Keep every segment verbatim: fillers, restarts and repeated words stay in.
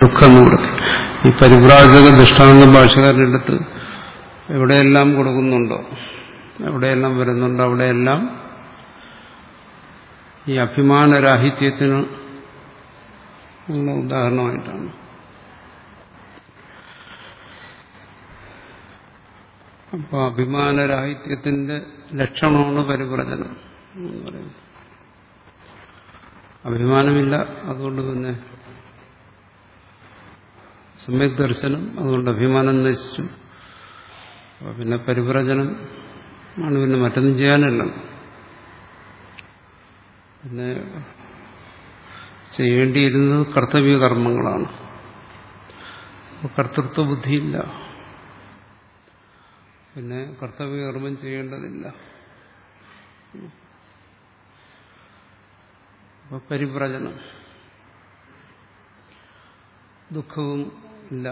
ദുഃഖം എന്ന് കൊടുക്കും. ഈ പരിവ്രാജക ദൃഷ്ടാന്ത ഭാഷകാരുടെ അടുത്ത് എവിടെയെല്ലാം കൊടുക്കുന്നുണ്ടോ, എവിടെയെല്ലാം വരുന്നുണ്ടോ, അവിടെയെല്ലാം ഈ അഭിമാനരാഹിത്യത്തിന് ഉള്ള ഉദാഹരണമായിട്ടാണ്. അപ്പോൾ അഭിമാനരാഹിത്യത്തിന്റെ ലക്ഷണമാണ് പരിവ്രജനം എന്ന് പറയുന്നത്. അഭിമാനമില്ല, അതുകൊണ്ട് പിന്നെ സമ്യക് ദർശനം, അതുകൊണ്ട് അഭിമാനം നശിച്ചു. അപ്പോൾ പിന്നെ പരിവ്രജനം ആണ്, പിന്നെ മറ്റൊന്നും ചെയ്യാനല്ല. പിന്നെ ചെയ്യേണ്ടിയിരുന്നത് കർത്തവ്യ കർമ്മങ്ങളാണ്. കർത്തൃത്വ ബുദ്ധിയില്ല, പിന്നെ കർത്തവ്യകർമ്മം ചെയ്യേണ്ടതില്ല. അപ്പൊ പരിവ്രജനം, ദുഃഖവും ഇല്ല.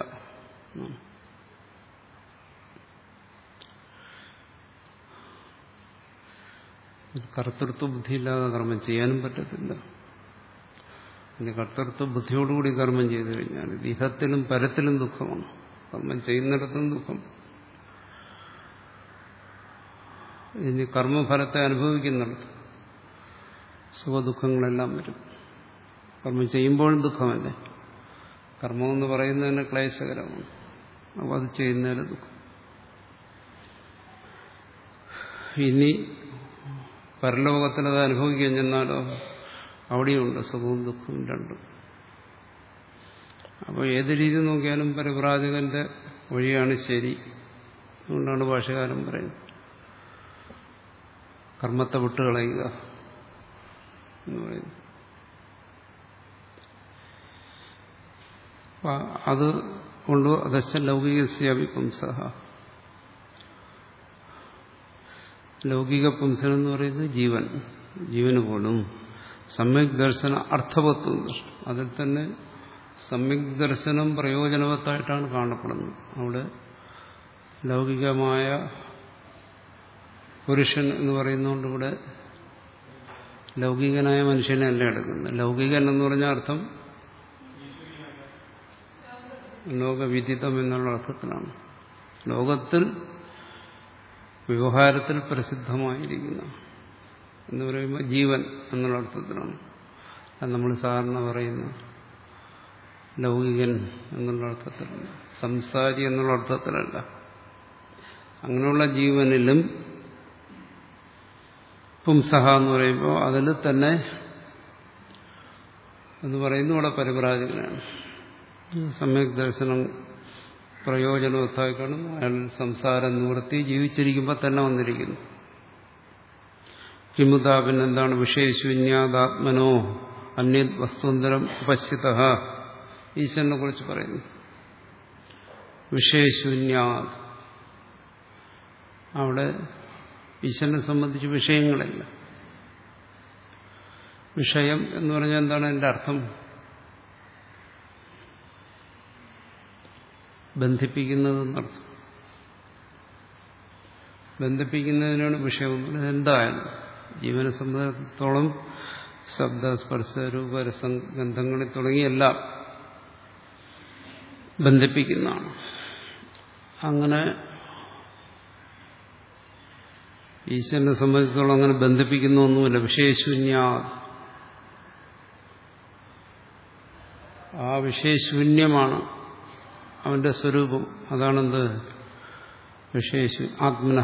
കർത്തൃത്വ ബുദ്ധിയില്ലാതെ കർമ്മം ചെയ്യാനും പറ്റത്തില്ല. പിന്നെ കർത്തൃത്വ ബുദ്ധിയോടുകൂടി കർമ്മം ചെയ്തു കഴിഞ്ഞാൽ ഇഹത്തിലും പരത്തിലും ദുഃഖമാണ്. കർമ്മം ചെയ്യുന്നിടത്തും ദുഃഖം. ഇനി കർമ്മഫലത്തെ അനുഭവിക്കുന്നിടത്ത് സുഖദുഃഖങ്ങളെല്ലാം വരും. കർമ്മം ചെയ്യുമ്പോഴും ദുഃഖമല്ലേ. കർമ്മമെന്ന് പറയുന്നതിന് ക്ലേശകരമാണ്. അപ്പോൾ അത് ചെയ്യുന്നതിന് ദുഃഖം. ഇനി പരലോകത്തിലത് അനുഭവിക്കാൻ ചെന്നാലോ അവിടെയുണ്ട് സുഖവും ദുഃഖവും രണ്ടും. അപ്പോൾ ഏത് രീതി നോക്കിയാലും പരിവ്രാജകന്റെ വഴിയാണ് ശരി. അതുകൊണ്ടാണ് ഭാഷകാരൻ പറയുന്നത് കർമ്മത്തെ വിട്ടുകളയുക എന്ന് പറയുന്നു. അത് കൊണ്ട് അതശ്ച ലൗകികസ്യാപി പുംസഃ, ലൗകിക പുംസൻ എന്ന് പറയുന്നത് ജീവൻ, ജീവന് പോലും സമ്യക് ദർശന അർത്ഥവത്വം ദൃഷ്ടം. അതിൽ തന്നെ സമ്യക് ദർശനം പ്രയോജനവത്തായിട്ടാണ് കാണപ്പെടുന്നത്. അവിടെ ലൗകികമായ പുരുഷൻ എന്ന് പറയുന്നതുകൊണ്ട് ഇവിടെ ലൗകികനായ മനുഷ്യനെ അല്ല എടുക്കുന്നത്. ലൗകികൻ എന്ന് പറഞ്ഞ അർത്ഥം ലോകവിദിതം എന്നുള്ള അർത്ഥത്തിലാണ്. ലോകത്തിൽ വ്യവഹാരത്തിൽ പ്രസിദ്ധമായിരിക്കുന്ന എന്ന് പറയുമ്പോൾ ജീവൻ എന്നുള്ള അർത്ഥത്തിലാണ്. അത് നമ്മൾ സാധാരണ പറയുന്ന ലൗകികൻ എന്നുള്ള അർത്ഥത്തിലല്ല, സംസാരി എന്നുള്ള അർത്ഥത്തിലല്ല. അങ്ങനെയുള്ള ജീവനിലും പുംസഹ എന്ന് പറയുമ്പോൾ അതിൽ തന്നെ എന്ന് പറയുന്നത് ഇവിടെ പരിവ്രാജകനാണ്. സമ്യക് ദർശനം പ്രയോജനവത്തായി കാണും. അയാൾ സംസാരം നിവൃത്തി ജീവിച്ചിരിക്കുമ്പോൾ തന്നെ വന്നിരിക്കുന്നു. കിമുതാ പിന്നെന്താണ്? വിഷയശൂന്യാദാത്മനോ അന്യത് വസ്തുന്തരം ഉപശ്യതഃ, ഈശ്വരനെ കുറിച്ച് പറയുന്നു. വിഷയശൂന്യാദ്, അവിടെ ഈശ്വരനെ സംബന്ധിച്ച് വിഷയങ്ങളില്ല. വിഷയം എന്ന് പറഞ്ഞാൽ എന്താണ് അതിന്റെ അർത്ഥം? ബന്ധിപ്പിക്കുന്നതെന്നർത്ഥം. ബന്ധിപ്പിക്കുന്നതിനാണ് വിഷയം. എന്തായാലും ജീവനെ സംബന്ധിച്ചിടത്തോളം ശബ്ദ സ്പർശ രൂപ രസം ഗന്ധങ്ങളിൽ തുടങ്ങിയെല്ലാം ബന്ധിപ്പിക്കുന്നതാണ്. അങ്ങനെ ഈശ്വരനെ സംബന്ധിച്ചിടത്തോളം അങ്ങനെ ബന്ധിപ്പിക്കുന്ന ഒന്നുമില്ല. വിഷയശൂന്യ, ആ വിഷയശൂന്യമാണ് അവന്റെ സ്വരൂപം. അതാണെന്ത്? വിഷയശൂ ആത്മനഃ,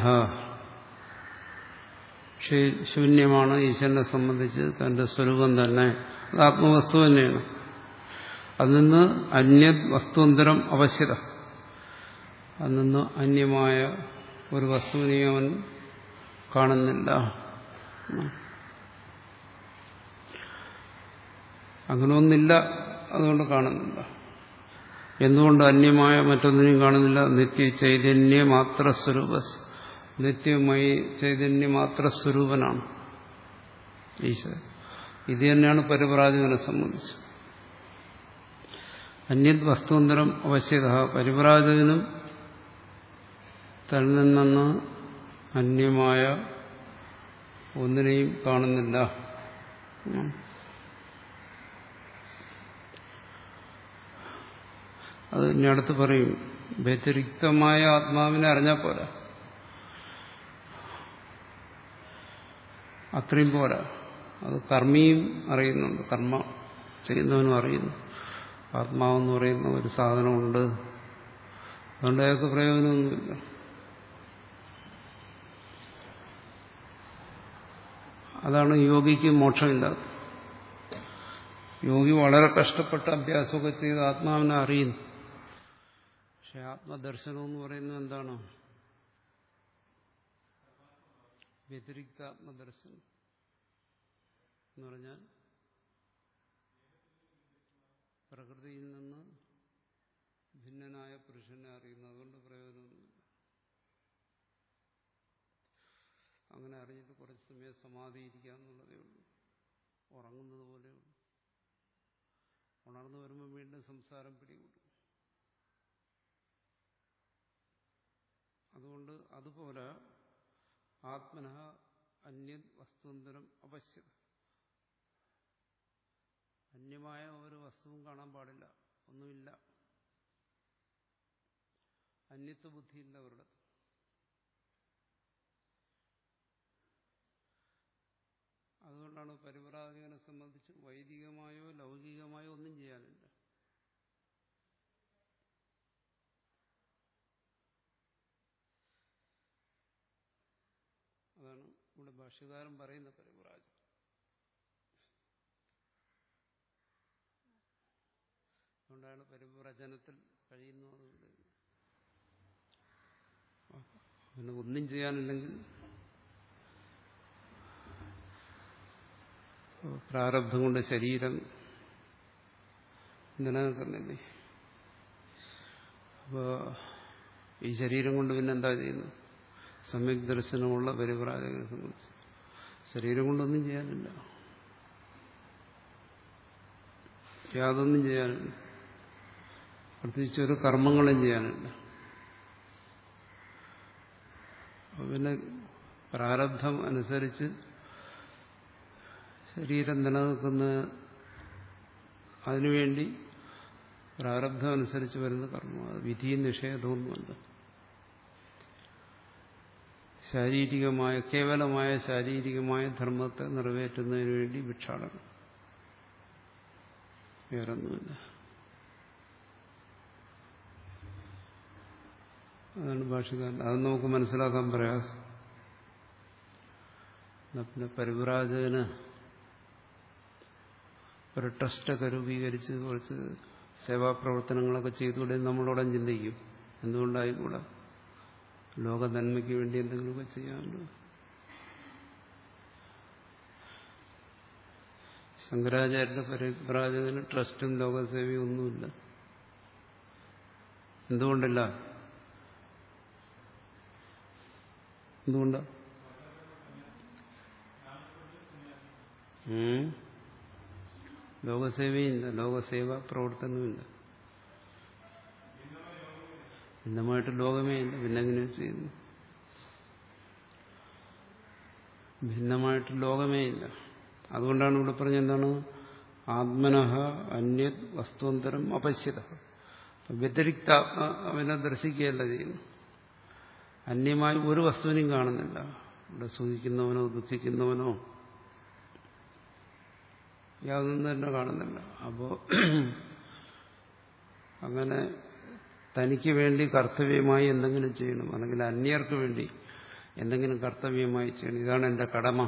വിഷയശൂന്യമാണ് ഈശ്വരനെ സംബന്ധിച്ച് തന്റെ സ്വരൂപം തന്നെ. അത് ആത്മവസ്തു തന്നെയാണ്. അതിൽ നിന്ന് അന്യത് വസ്തുന്തരം അവശ്യത, അതിൽ നിന്ന് അന്യമായ ഒരു വസ്തുവിനെ അവൻ കാണുന്നില്ല. അങ്ങനെ ഒന്നില്ല, അതുകൊണ്ട് കാണുന്നില്ല. എന്തുകൊണ്ട് അന്യമായ മറ്റൊന്നിനെയും കാണുന്നില്ല? നിത്യ ചൈതന്യ മാത്ര സ്വരൂപ, നിത്യമായി ചൈതന്യ മാത്ര സ്വരൂപനാണ് ഈശ്വരൻ. ഇത് തന്നെയാണ് പരിവ്രാജകനെ സംബന്ധിച്ച്. അന്യത് വസ്തുന്തരം അവശ്യത, പരിവ്രാജകനും തന്നിൽ നിന്ന് അന്യമായ ഒന്നിനെയും കാണുന്നില്ല. അത് ഇനി അടുത്ത് പറയും. വ്യതിരിക്തമായ ആത്മാവിനെ അറിഞ്ഞാൽ പോരാ, അത്രയും പോരാ. അത് കർമ്മിയും അറിയുന്നുണ്ട്, കർമ്മ ചെയ്യുന്നവനും അറിയുന്നു ആത്മാവെന്ന് പറയുന്ന ഒരു സാധനമുണ്ട്. അതുകൊണ്ട് അയാൾക്ക് പ്രയോജനമൊന്നുമില്ല. അതാണ് യോഗിക്ക് മോക്ഷമില്ലാത്തത്. യോഗി വളരെ കഷ്ടപ്പെട്ട അഭ്യാസമൊക്കെ ചെയ്ത് ആത്മാവിനെ അറിയുന്നു. പക്ഷെ ആത്മദർശനം എന്ന് പറയുന്നത് എന്താണ്? വ്യതിരിക്ത ആത്മദർശനം എന്ന് പറഞ്ഞാൽ പ്രകൃതിയിൽ നിന്ന് ഭിന്നനായ പുരുഷനെ അറിയുന്നു. അതുകൊണ്ട് പ്രയോജനമൊന്നുമില്ല. അങ്ങനെ അറിഞ്ഞിട്ട് കുറച്ച് സമയം സമാധി ഇരിക്കാന്നുള്ളതേ ഉള്ളൂ, ഉറങ്ങുന്നത് പോലെയുള്ളൂ. ഉണർന്നു വരുമ്പോൾ വീണ്ടും സംസാരം പിടികൂടും. അതുകൊണ്ട് അതുപോലെ ആത്മനഃ അന്യത് വസ്തുന്തരം അപശ്യത. അന്യമായ ഒരു വസ്തുവും കാണാൻ പാടില്ല, ഒന്നുമില്ല. അന്യത്വ ബുദ്ധിയില്ല അവരുടെ. അതുകൊണ്ടാണ് പരിവ്രാജകനെ സംബന്ധിച്ച് വൈദികമായോ ലൗകികമായോ ഒന്നും ചെയ്യാനില്ല. അതാണ് ഇവിടെ ഭാഷ്യകാരൻ പറയുന്ന പരിവ്രാജകൻ. അതുകൊണ്ടാണ് പരിവ്രജനത്തിൽ കഴിയുന്നു. അതുകൊണ്ട് പിന്നെ ഒന്നും ചെയ്യാനില്ലെങ്കിൽ പ്രാരബ്ധം കൊണ്ട് ശരീരം നിലനിൽക്കുന്നില്ലേ? അപ്പോൾ ഈ ശരീരം കൊണ്ട് പിന്നെ എന്താ ചെയ്യുന്നത്? സമ്യക് ദർശനമുള്ള പരിവ്രാജകനെ സംബന്ധിച്ച് ശരീരം കൊണ്ടൊന്നും ചെയ്യാനില്ല, യാതൊന്നും ചെയ്യാനില്ല, പ്രത്യേകിച്ച് ഒരു കർമ്മങ്ങളും ചെയ്യാനില്ല. പിന്നെ പ്രാരബ്ധം അനുസരിച്ച് ശരീരം നിലനിൽക്കുന്ന അതിനുവേണ്ടി പ്രാരബ്ധം അനുസരിച്ച് വരുന്ന കർമ്മം, അത് വിധിയും നിഷേധമൊന്നുമല്ല. ശാരീരികമായ കേവലമായ ശാരീരികമായ ധർമ്മത്തെ നിറവേറ്റുന്നതിന് വേണ്ടി ഭിക്ഷാടനം, വേറൊന്നുമില്ല. അതാണ് ഭാഷകാരൻ. അത് നമുക്ക് മനസ്സിലാക്കാൻ പ്രയാസം. പിന്നെ പരിവ്രാജകന് ഒരു ട്രസ്റ്റൊക്കെ രൂപീകരിച്ച് കുറച്ച് സേവാപ്രവർത്തനങ്ങളൊക്കെ ചെയ്തുകൂടെ നമ്മളോടെ ചിന്തിക്കും. എന്തുകൊണ്ടായിക്കൂടാ? ലോക നന്മയ്ക്ക് വേണ്ടി എന്തെങ്കിലുമൊക്കെ ചെയ്യാമല്ലോ. ശങ്കരാചാര്യന്റെ പരിവ്രാജകന് ട്രസ്റ്റും ലോകസേവയും ഒന്നുമില്ല. എന്തുകൊണ്ടില്ല? എന്തുകൊണ്ടാ? ലോകസേവയില്ല, ലോകസേവ പ്രവർത്തനവുമില്ല. ഭിന്നമായിട്ട് ലോകമേ ഇല്ല. പിന്നെ എങ്ങനെയാ ചെയ്യുന്നു? ഭിന്നമായിട്ട് ലോകമേ ഇല്ല. അതുകൊണ്ടാണ് ഇവിടെ പറഞ്ഞ എന്താണ്? ആത്മനഃ അന്യത് വസ്തുന്തരം അപശ്യത. വ്യതിരിക്ത അവനെ ദർശിക്കുകയല്ല ചെയ്യുന്നു. അന്യമായി ഒരു വസ്തുവിനെയും കാണുന്നില്ല. ഇവിടെ സുഖിക്കുന്നവനോ ദുഃഖിക്കുന്നവനോ യാതൊന്നും തന്നെ കാണുന്നില്ല. അപ്പോ അങ്ങനെ തനിക്ക് വേണ്ടി കർത്തവ്യമായി എന്തെങ്കിലും ചെയ്യണം, അല്ലെങ്കിൽ അന്യർക്ക് വേണ്ടി എന്തെങ്കിലും കർത്തവ്യമായി ചെയ്യണം, ഇതാണ് എൻ്റെ കടമ.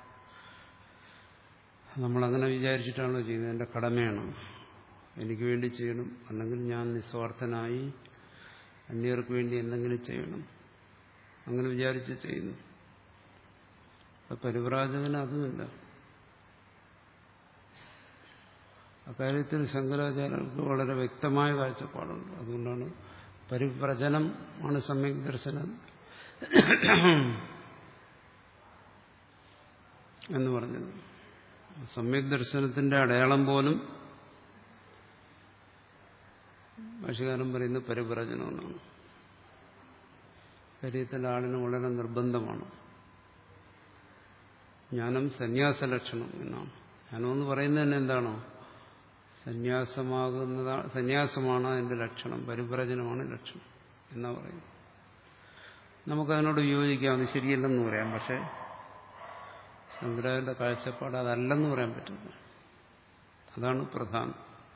നമ്മളങ്ങനെ വിചാരിച്ചിട്ടാണല്ലോ ചെയ്യുന്നത്. എൻ്റെ കടമയാണ്, എനിക്ക് വേണ്ടി ചെയ്യണം, അല്ലെങ്കിൽ ഞാൻ നിസ്വാർത്ഥനായി അന്യർക്ക് വേണ്ടി എന്തെങ്കിലും ചെയ്യണം, അങ്ങനെ വിചാരിച്ച് ചെയ്യുന്നു. പരിവ്രാജകന് അതുമില്ല. അക്കാര്യത്തിൽ ശങ്കരാചാര്യർക്ക് വളരെ വ്യക്തമായ കാഴ്ചപ്പാടുണ്ട്. അതുകൊണ്ടാണ് പരിവ്രജനം ആണ് സമ്യക് ദർശനം എന്ന് പറഞ്ഞത്. സമ്യക് ദർശനത്തിന്റെ അടയാളം പോലും ഭാഷ്യകാരൻ പറയുന്ന പരിവ്രജനമെന്നാണ്. കാര്യത്തിൽ ആളിന് വളരെ നിർബന്ധമാണ്. ജ്ഞാനം സന്യാസ ലക്ഷണം എന്നാണ്. ജ്ഞാനം എന്ന് പറയുന്നത് തന്നെ എന്താണോ? സന്യാസമാകുന്നതാണ്, സന്യാസമാണ് അതിന്റെ ലക്ഷണം, പരിവ്രജനമാണ് ലക്ഷണം എന്നാ പറയും. നമുക്കതിനോട് വിയോജിക്കാം, അത് ശരിയല്ലെന്ന് പറയാം. പക്ഷെ ശങ്കരാചാര്യന്റെ കാഴ്ചപ്പാട് അതല്ലെന്ന് പറയാൻ പറ്റില്ല. അതാണ് പ്രധാനം.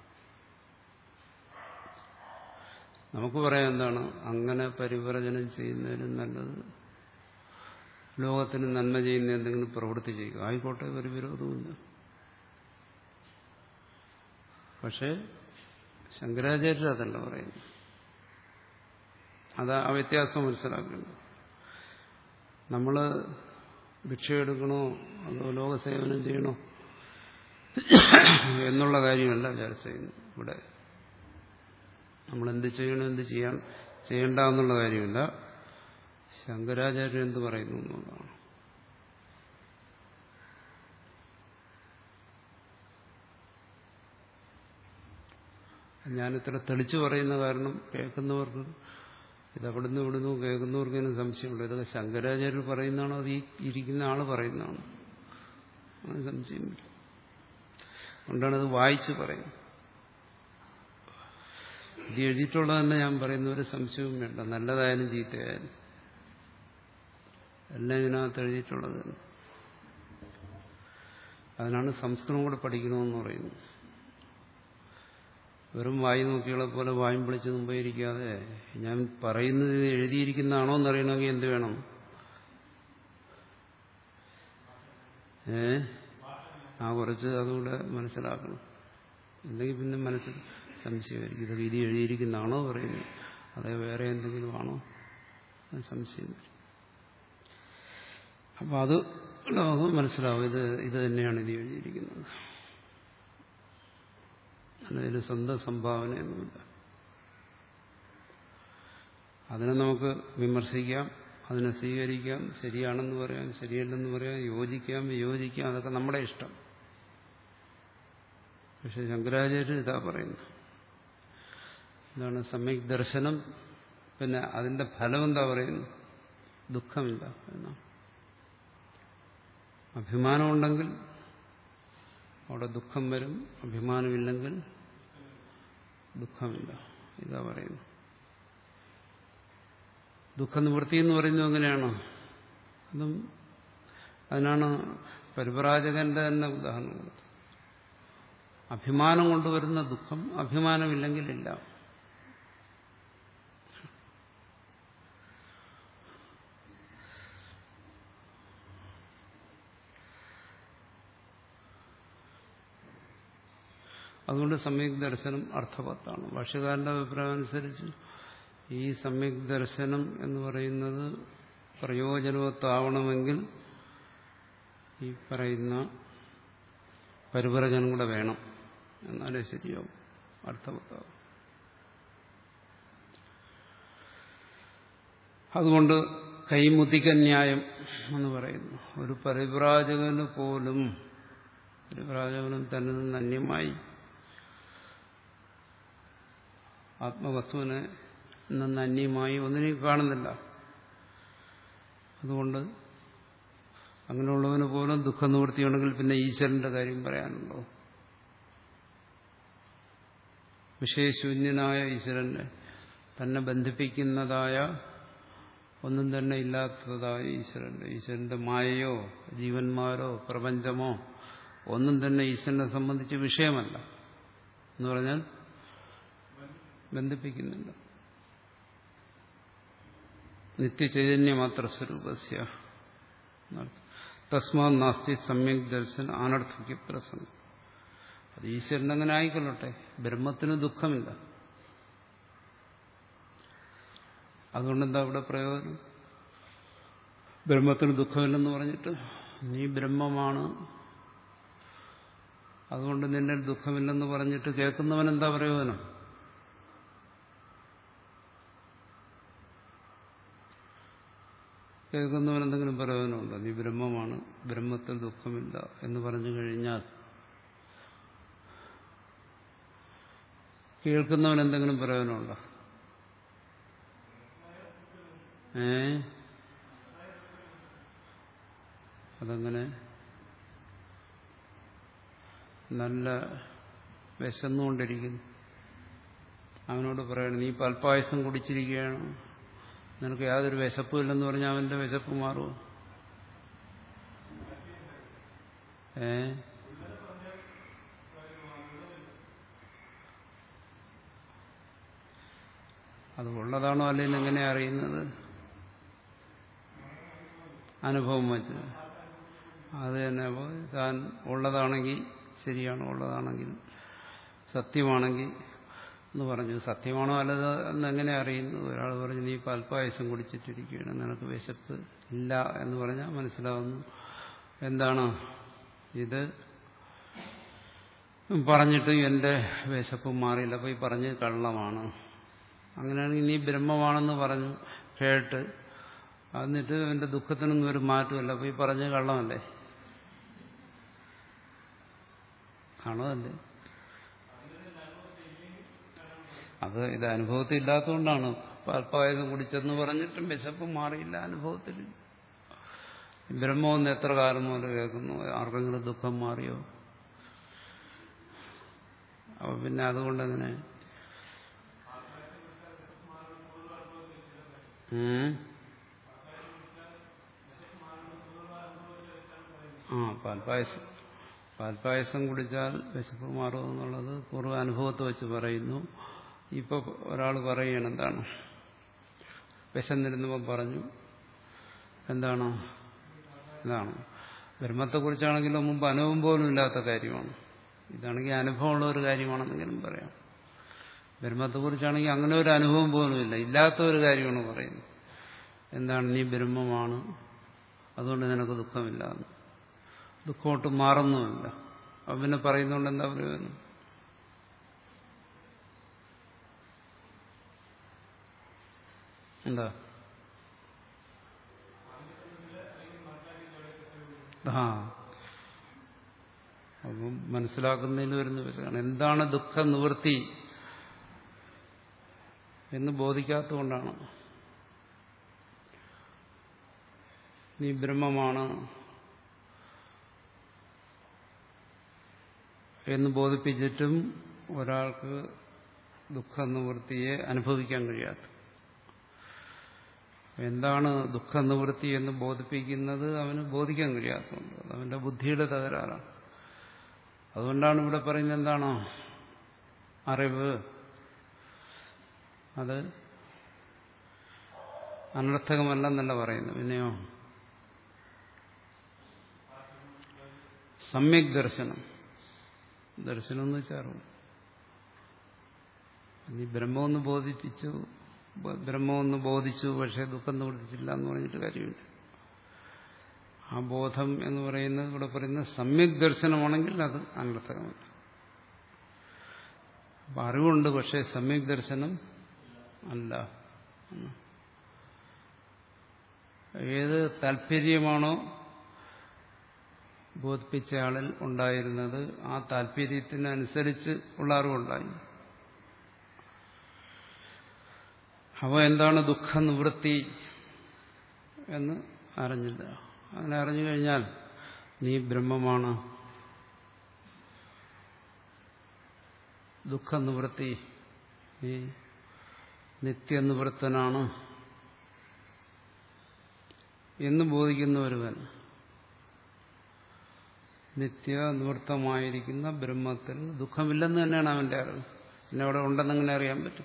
നമുക്ക് പറയാം എന്താണ്, അങ്ങനെ പരിവ്രജനം ചെയ്യുന്നതിനും നല്ലത് ലോകത്തിന് നന്മ ചെയ്യുന്ന എന്തെങ്കിലും പ്രവൃത്തി ചെയ്യുക, ആയിക്കോട്ടെ, ഒരു വിരോധവുമില്ല. പക്ഷെ ശങ്കരാചാര്യർ അതല്ല പറയുന്നു. അത് ആ വ്യത്യാസം മനസ്സിലാക്കേണ്ടത്. നമ്മൾ ഭിക്ഷ എടുക്കണോ അതോ ലോകസേവനം ചെയ്യണോ എന്നുള്ള കാര്യമല്ല ചർച്ച ചെയ്യുന്നു ഇവിടെ. നമ്മൾ എന്ത് ചെയ്യണം, എന്ത് ചെയ്യാൻ ചെയ്യണ്ട എന്നുള്ള കാര്യമില്ല. ശങ്കരാചാര്യൻ എന്ത് പറയുന്നു എന്നുള്ളതാണ്. ഞാനിത്ര തെളിച്ചു പറയുന്ന കാരണം കേൾക്കുന്നവർക്ക് ഇതവിടുന്ന് ഇവിടുന്ന് കേൾക്കുന്നവർക്ക് തന്നെ സംശയമുണ്ട്. ഇതൊക്കെ ശങ്കരാചാര്യർ പറയുന്നതാണോ അത് ഈ ഇരിക്കുന്ന ആള് പറയുന്നതാണോ, അങ്ങനെ സംശയമില്ല. അതുകൊണ്ടാണ് ഇത് വായിച്ച് പറയുന്നത്. ഇത് എഴുതിയിട്ടുള്ളത് തന്നെ ഞാൻ പറയുന്ന ഒരു സംശയവും വേണ്ട. നല്ലതായാലും ചീത്തയായാലും എല്ലാം ഇതിനകത്ത് എഴുതിയിട്ടുള്ളത് തന്നെ. അതിനാണ് സംസ്കൃതം കൂടെ പഠിക്കണമെന്ന് പറയുന്നത്. വെറും വായി നോക്കികളെ പോലെ വായും പിടിച്ച് മുമ്പേ ഇരിക്കാതെ ഞാൻ പറയുന്നത് ഇത് എഴുതിയിരിക്കുന്നതാണോ എന്നറിയണമെങ്കിൽ എന്ത് വേണം? ഏ ആ കുറച്ച് അതുകൂടെ മനസ്സിലാക്കണം. അല്ലെങ്കിൽ പിന്നെ മനസ്സിൽ സംശയമായിരിക്കും, ഇതൊക്കെ ഇത് എഴുതിയിരിക്കുന്നതാണോ പറയുന്നത്, അതേ വേറെ എന്തെങ്കിലും ആണോ, സംശയം വരും. അപ്പം അത് നമുക്ക് മനസ്സിലാവും, ഇത് ഇത് തന്നെയാണ് ഇത് എഴുതിയിരിക്കുന്നത്. അതിന് സ്വന്തം സംഭാവനയൊന്നുമില്ല. അതിനെ നമുക്ക് വിമർശിക്കാം, അതിനെ സ്വീകരിക്കാം, ശരിയാണെന്ന് പറയാം, ശരിയല്ലെന്ന് പറയാം, യോജിക്കാം, വിയോജിക്കാം, അതൊക്കെ നമ്മുടെ ഇഷ്ടം. പക്ഷെ ശങ്കരാചാര്യർ ഇതാ പറയുന്നു. എന്താണ് സമ്യക് ദർശനം? പിന്നെ അതിന്റെ ഫലം എന്താ പറയുന്നു? ദുഃഖമില്ല എന്നാണ്. അഭിമാനമുണ്ടെങ്കിൽ അവിടെ ദുഃഖം വരും, അഭിമാനമില്ലെങ്കിൽ ദുഃഖമില്ല. ഇതാ പറയുന്നു. ദുഃഖനിവൃത്തി എന്ന് പറയുന്നത് എങ്ങനെയാണ്? അതും അതിനാണ് പരിവ്രാജകന്റെ തന്നെ ഉദാഹരണം കൊടുത്തത്. അഭിമാനം കൊണ്ടുവരുന്ന ദുഃഖം, അഭിമാനമില്ലെങ്കിലില്ല. അതുകൊണ്ട് സമ്യക് ദർശനം അർത്ഥവത്താണ്. ഭാഷ്യകാരന്റെ അഭിപ്രായം അനുസരിച്ച് ഈ സമ്യക് ദർശനം എന്ന് പറയുന്നത് പ്രയോജനവത്താവണമെങ്കിൽ ഈ പറയുന്ന പരിവ്രജനം കൂടെ വേണം, എന്നാലേ ശരിയാവും, അർത്ഥവത്താവും. അതുകൊണ്ട് കൈമുതിക ന്യായം എന്ന് പറയുന്നു. ഒരു പരിവ്രാജകന് പോലും പരിവ്രാജകനും തന്നെ നിന്ന് അന്യമായി ആത്മവസ്തുവിനെ നിന്ന് അന്യമായി ഒന്നിനെയും കാണുന്നില്ല. അതുകൊണ്ട് അങ്ങനെയുള്ളവന് പോലും ദുഃഖനിവൃത്തിയുണ്ടെങ്കിൽ പിന്നെ ഈശ്വരന്റെ കാര്യം പറയാനുണ്ടോ? വിഷയശൂന്യനായ ഈശ്വരനെ തന്നെ ബന്ധിപ്പിക്കുന്നതായ ഒന്നും തന്നെ ഇല്ലാത്തതായ ഈശ്വരന്റെ ഈശ്വരന്റെ മായയോ ജീവന്മാരോ പ്രപഞ്ചമോ ഒന്നും തന്നെ ഈശ്വരനെ സംബന്ധിച്ച് വിഷയമല്ല എന്ന് പറഞ്ഞാൽ ബന്ധിപ്പിക്കുന്നില്ല. നിത്യചൈതന്യമാത്ര സ്വരൂപസ്യ തസ്മാ നാസ്തി സമ്യക് ദർശന അനർത്ഥിക്ക് പ്രസംഗം. അത് ഈശ്വരൻ അങ്ങനെ ആയിക്കൊള്ളട്ടെ, ബ്രഹ്മത്തിന് ദുഃഖമില്ല. അതുകൊണ്ടെന്താ ഇവിടെ പ്രയോജനം? ബ്രഹ്മത്തിന് ദുഃഖമില്ലെന്ന് പറഞ്ഞിട്ട് നീ ബ്രഹ്മമാണ്, അതുകൊണ്ട് നിന്നെ ദുഃഖമില്ലെന്ന് പറഞ്ഞിട്ട് കേൾക്കുന്നവൻ എന്താ പ്രയോജനം? കേൾക്കുന്നവൻ എന്തെങ്കിലും പ്രയോജനമുണ്ടോ? നീ ബ്രഹ്മമാണ്, ബ്രഹ്മത്തിൽ ദുഃഖമില്ല എന്ന് പറഞ്ഞു കഴിഞ്ഞാൽ കേൾക്കുന്നവൻ എന്തെങ്കിലും പ്രയോജനമുണ്ടോ? ഏ അതങ്ങനെ നല്ല വിശന്നുകൊണ്ടിരിക്കുന്നു. അവനോട് പറയണം നീ പാൽപ്പായസം കുടിച്ചിരിക്കുകയാണ്, നിനക്ക് യാതൊരു വിശപ്പും ഇല്ലെന്ന് പറഞ്ഞാൽ അവന്റെ വിശപ്പ് മാറുമോ? ഏ അത് ഉള്ളതാണോ അല്ലെങ്കിൽ എങ്ങനെയാ അറിയുന്നത്? അനുഭവം വെച്ച്. അത് തന്നെ. താൻ ഉള്ളതാണെങ്കിൽ ശരിയാണോ, ഉള്ളതാണെങ്കിൽ സത്യമാണെങ്കിൽ എന്ന് പറഞ്ഞു. സത്യമാണോ അല്ലത് എന്ന് എങ്ങനെ അറിയുന്നു? ഒരാൾ പറഞ്ഞു നീ പാൽപ്പായസം കുടിച്ചിട്ടിരിക്കുകയാണ്, നിനക്ക് വിശപ്പ് ഇല്ല എന്ന് പറഞ്ഞാൽ മനസ്സിലാവുന്നു എന്താണ് ഇത് പറഞ്ഞിട്ട് എന്റെ വിശപ്പ് മാറിയില്ല, അപ്പൊ ഈ പറഞ്ഞ് കള്ളമാണ്. അങ്ങനെയാണെങ്കിൽ നീ ബ്രഹ്മമാണെന്ന് പറഞ്ഞു കേട്ട് എന്നിട്ട് എന്റെ ദുഃഖത്തിനൊന്നും ഒരു മാറ്റമല്ല, അപ്പൊ ഈ പറഞ്ഞ് കള്ളമല്ലേ? ആണോ അല്ലേ? അത് ഇത് അനുഭവത്തിൽ ഇല്ലാത്തതുകൊണ്ടാണ്. പാൽപ്പായസം കുടിച്ചെന്ന് പറഞ്ഞിട്ടും വിശപ്പ് മാറിയില്ല അനുഭവത്തിൽ. ബ്രഹ്മമെന്ന് എത്ര കാലം മുതൽ കേൾക്കുന്നു? ആർക്കെങ്കിലും ദുഃഖം മാറിയോ? അപ്പൊ പിന്നെ അതുകൊണ്ടെങ്ങനെ? ആ പാൽപ്പായസം പാൽപ്പായസം കുടിച്ചാൽ വിശപ്പ് മാറുമെന്നുള്ളത് പൂർവ്വ അനുഭവത്തെ വെച്ച് പറയുന്നു. ഇപ്പൊ ഒരാൾ പറയുകയാണ് എന്താണ്, വിശന്നിരുന്നപ്പോൾ പറഞ്ഞു എന്താണ്, ഇതാണ് ബ്രഹ്മത്തെക്കുറിച്ചാണെങ്കിലും മുമ്പ് അനുഭവം പോലും ഇല്ലാത്ത കാര്യമാണ്. ഇതാണെങ്കിൽ അനുഭവമുള്ള ഒരു കാര്യമാണെന്നെങ്കിലും പറയാം. ബ്രഹ്മത്തെക്കുറിച്ചാണെങ്കിൽ അങ്ങനെ ഒരു അനുഭവം പോലും ഇല്ല, ഇല്ലാത്ത ഒരു കാര്യമാണ് പറയുന്നത്. എന്താണ്, നീ ബ്രഹ്മമാണ്, അതുകൊണ്ട് നിനക്ക് ദുഃഖമില്ല, ദുഃഖമൊട്ട് മാറുന്നുമില്ല. അപ്പം പിന്നെ പറയുന്നതുകൊണ്ട് എന്താ പ്രയോജനം? എന്താ? ആ അപ്പം മനസ്സിലാക്കുന്നതിൽ വരുന്ന വിഷയമാണ്. എന്താണ് ദുഃഖ നിവൃത്തി എന്ന് ബോധിക്കാത്തതുകൊണ്ടാണ്. നീ ബ്രഹ്മമാണ് എന്ന് ബോധിപ്പിച്ചിട്ടും ഒരാൾക്ക് ദുഃഖ നിവൃത്തിയെ അനുഭവിക്കാൻ കഴിയാത്ത. എന്താണ് ദുഃഖ നിവൃത്തി എന്ന് ബോധിപ്പിക്കുന്നത് അവന് ബോധിക്കാൻ കഴിയാത്തതുകൊണ്ട്, അത് അവന്റെ ബുദ്ധിയുടെ തകരാറാണ്. അതുകൊണ്ടാണ് ഇവിടെ പറയുന്നത് എന്താണ്, അറിവ് അത് അനർത്ഥകമല്ലെന്നല്ല പറയുന്നത്. പിന്നെയോ സമ്യക് ദർശനം. ദർശനം എന്ന് വെച്ചാൽ അറിവ്. നീ ബ്രഹ്മമൊന്ന് ബോധിപ്പിച്ചു, ബ്രഹ്മമൊന്ന് ബോധിച്ചു, പക്ഷെ ദുഃഖം നിവർത്തിച്ചില്ല എന്ന് പറഞ്ഞിട്ട് കാര്യമില്ല. ആ ബോധം എന്ന് പറയുന്നത് ഇവിടെ പറയുന്നത് സമ്യക് ദർശനമാണെങ്കിൽ അത് അനർത്ഥകമല്ല. അപ്പൊ അറിവുണ്ട്, പക്ഷെ സമ്യക് ദർശനം അല്ല. ഏത് താല്പര്യമാണോ ബോധിപ്പിച്ച ആളിൽ ഉണ്ടായിരുന്നത്, ആ താല്പര്യത്തിനനുസരിച്ച് ഉള്ള അറിവുണ്ടായി. അവ എന്താണ് ദുഃഖ നിവൃത്തി എന്ന് അറിഞ്ഞില്ല. അങ്ങനെ അറിഞ്ഞു കഴിഞ്ഞാൽ നീ ബ്രഹ്മമാണ്, ദുഃഖ നിവൃത്തി, നീ നിത്യനിവൃത്തനാണ് എന്ന് ബോധിക്കുന്ന ഒരുവൻ നിത്യനിവൃത്തമായിരിക്കുന്ന ബ്രഹ്മത്തിൽ ദുഃഖമില്ലെന്ന് തന്നെയാണ് അവന്റെ അറിവ്. പിന്നെ അവിടെ ഉണ്ടെന്നെങ്ങനെ അറിയാൻ പറ്റും?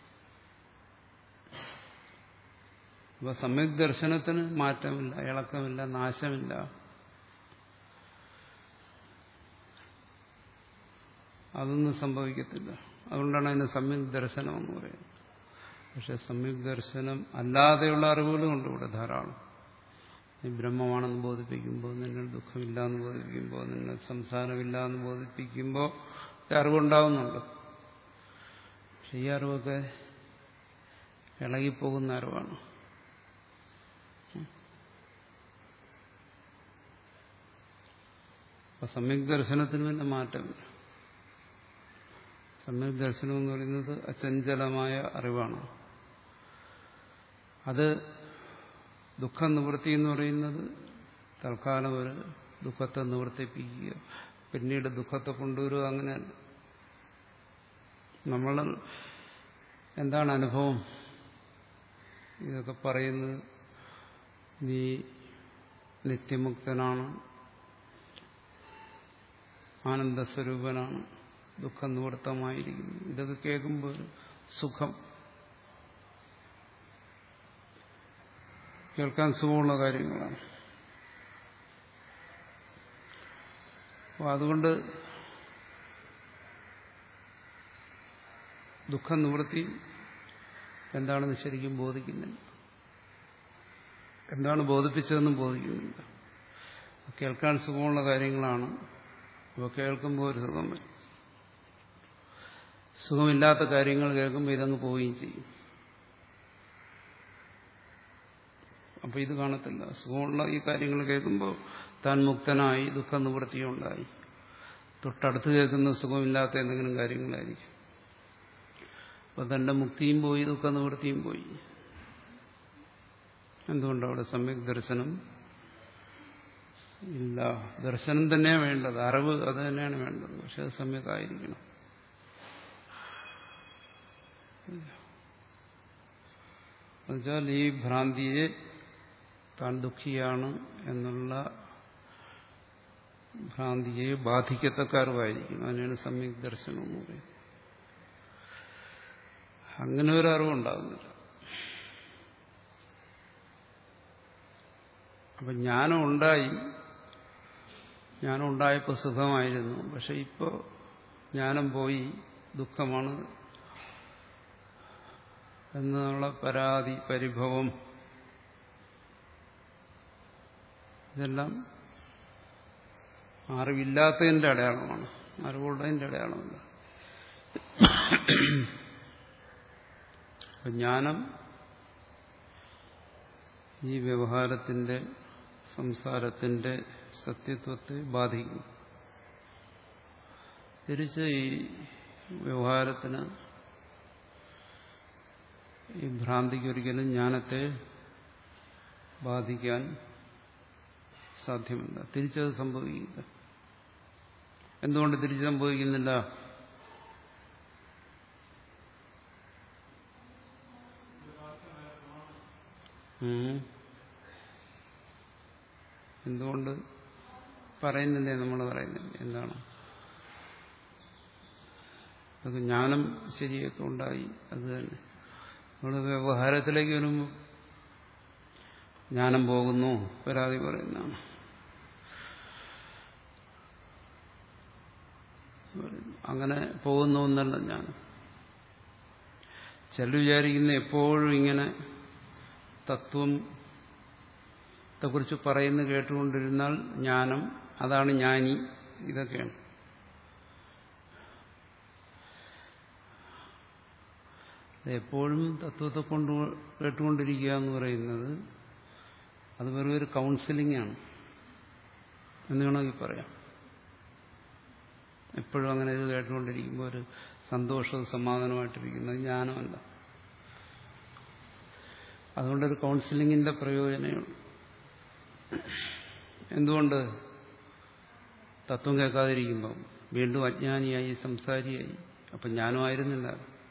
അപ്പൊ സമ്യക് ദർശനത്തിന് മാറ്റമില്ല, ഇളക്കമില്ല, നാശമില്ല. അതൊന്നും സംഭവിക്കത്തില്ല. അതുകൊണ്ടാണ് അതിന് സമ്യക് ദർശനം എന്ന് പറയുന്നത്. പക്ഷെ സമ്യക് ദർശനം അല്ലാതെയുള്ള അറിവുകളും ഉണ്ട് ഇവിടെ ധാരാളം. നീ ബ്രഹ്മമാണെന്ന് ബോധിപ്പിക്കുമ്പോൾ, നിന്നിൽ ദുഃഖമില്ല എന്ന് ബോധിപ്പിക്കുമ്പോൾ, നിന്നിൽ സംസാരമില്ല എന്ന് ബോധിപ്പിക്കുമ്പോൾ അറിവുണ്ടാവുന്നുണ്ട്. പക്ഷെ ഈ അറിവൊക്കെ ഇളകിപ്പോകുന്ന അറിവാണ്. അപ്പൊ സമ്യക് ദർശനത്തിന് പിന്നെ മാറ്റമില്ല. സമ്യക് ദർശനം എന്ന് പറയുന്നത് അചഞ്ചലമായ അറിവാണ്. അത് ദുഃഖ നിവൃത്തി എന്ന് പറയുന്നത് തൽക്കാലം ഒരു ദുഃഖത്തെ നിവർത്തിപ്പിക്കുക, പിന്നീട് ദുഃഖത്തെ കൊണ്ടുവരിക, അങ്ങനെയല്ല. നമ്മൾ എന്താണ് അനുഭവം? ഇതൊക്കെ പറയുന്നത് നീ നിത്യമുക്തനാണ്, ആനന്ദസ്വരൂപനാണ്, ദുഃഖം നിവൃത്തമായിരിക്കുന്നു. ഇതൊക്കെ കേൾക്കുമ്പോൾ ഒരു സുഖം, കേൾക്കാൻ സുഖമുള്ള കാര്യങ്ങളാണ്. അപ്പോൾ അതുകൊണ്ട് ദുഃഖം നിവൃത്തി എന്താണെന്ന് ശരിക്കും ബോധിക്കുന്നില്ല. എന്താണ് ബോധിപ്പിച്ചതെന്നും ബോധിക്കുന്നില്ല. കേൾക്കാൻ സുഖമുള്ള കാര്യങ്ങളാണ്. അപ്പോൾ കേൾക്കുമ്പോൾ ഒരു സുഖം വരും. സുഖമില്ലാത്ത കാര്യങ്ങൾ കേൾക്കുമ്പോൾ ഇതങ്ങ് പോവുകയും ചെയ്യും. അപ്പോൾ ഇത് കാണത്തില്ല. സുഖമുള്ള ഈ കാര്യങ്ങൾ കേൾക്കുമ്പോൾ താൻ മുക്തനായി, ദുഃഖ നിവൃത്തിയുണ്ടായി. തൊട്ടടുത്ത് കേൾക്കുന്ന സുഖമില്ലാത്ത എന്തെങ്കിലും കാര്യങ്ങളായിരിക്കും. അപ്പോൾ തന്റെ മുക്തിയും പോയി, ദുഃഖ നിവൃത്തിയും പോയി. എന്തുകൊണ്ട് അവിടെ സമ്യക് ദർശനം ഇല്ല? ദർശനം തന്നെയാണ് വേണ്ടത്, അറിവ് അത് തന്നെയാണ് വേണ്ടത്. പക്ഷെ അത് സമ്യക്കായിരിക്കണം. എന്നുവെച്ചാൽ ഈ ഭ്രാന്തിയെ താൻ ദുഃഖിയാണ് എന്നുള്ള ഭ്രാന്തിയെ ബാധിക്കത്തക്ക അറിവായിരിക്കണം. അതിനാണ് സമ്യക് ദർശനം എന്ന് പറയുന്നത്. അങ്ങനെ ഒരു അറിവുണ്ടാകുന്നില്ല. അപ്പൊ ജ്ഞാനം ഉണ്ടായി, ജ്ഞാനം ഉണ്ടായപ്പോൾ സുഖമായിരുന്നു. പക്ഷെ ഇപ്പോൾ ജ്ഞാനം പോയി, ദുഃഖമാണ് എന്നുള്ള പരാതി, പരിഭവം, ഇതെല്ലാം അറിവില്ലാത്തതിന്റെ അടയാളമാണ്, അറിവുള്ളതിന്റെ അടയാളമല്ല. ജ്ഞാനം ഈ വ്യവഹാരത്തിന്റെ, സംസാരത്തിന്റെ സത്യത്വത്തെ ബാധിക്കും. തിരിച്ച് ഈ വ്യവഹാരത്തിന്, ഈ ഭ്രാന്തിക്കൊരിക്കലും ജ്ഞാനത്തെ ബാധിക്കാൻ സാധ്യമല്ല. തിരിച്ചത് സംഭവിക്കില്ല. എന്തുകൊണ്ട് തിരിച്ച് സംഭവിക്കുന്നില്ല? എന്തുകൊണ്ട് പറയുന്നില്ലേ? നമ്മൾ പറയുന്നില്ലേ? എന്താണ്? അത് ജ്ഞാനം ശരിയൊക്കെ ഉണ്ടായി, അത് തന്നെ. നമ്മൾ വ്യവഹാരത്തിലേക്ക് വരുമ്പോൾ ജ്ഞാനം പോകുന്നു, പരാതി പറയുന്നതാണ്. അങ്ങനെ പോകുന്നു എന്നല്ല ജ്ഞാനം. ചില വിചാരിക്കുന്ന എപ്പോഴും ഇങ്ങനെ തത്വത്തെക്കുറിച്ച് പറയുന്ന കേട്ടുകൊണ്ടിരുന്നാൽ ജ്ഞാനം, അതാണ് ജ്ഞാനി, ഇതൊക്കെയാണ്. എപ്പോഴും തത്വത്തെ കൊണ്ട് കേട്ടുകൊണ്ടിരിക്കുക എന്ന് പറയുന്നത് അത് വെറും ഒരു കൗൺസിലിംഗ് ആണ് എന്ന് വേണമെങ്കിൽ പറയാം. എപ്പോഴും അങ്ങനെ ഇത് കേട്ടുകൊണ്ടിരിക്കുമ്പോൾ ഒരു സന്തോഷവും സമാധാനമായിട്ടിരിക്കുന്നത് ജ്ഞാനമല്ല. അതുകൊണ്ടൊരു കൗൺസിലിങ്ങിന്റെ പ്രയോജനമുള്ളൂ. എന്തുകൊണ്ട്? തത്വം കേൾക്കാതിരിക്കുമ്പം വീണ്ടും അജ്ഞാനിയായി, സംസാരിയായി. അപ്പം ജ്ഞാനമായിരുന്നില്ല.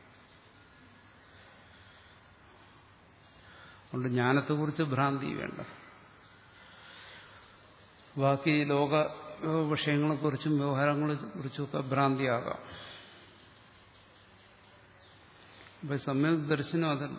അതുകൊണ്ട് ജ്ഞാനത്തെക്കുറിച്ച് ഭ്രാന്തി വേണ്ട. ബാക്കി ലോക വിഷയങ്ങളെക്കുറിച്ചും വ്യവഹാരങ്ങളെ കുറിച്ചുമൊക്കെ ഭ്രാന്തിയാകാം. അപ്പൊ സമ്യക് ദർശനം അതല്ല.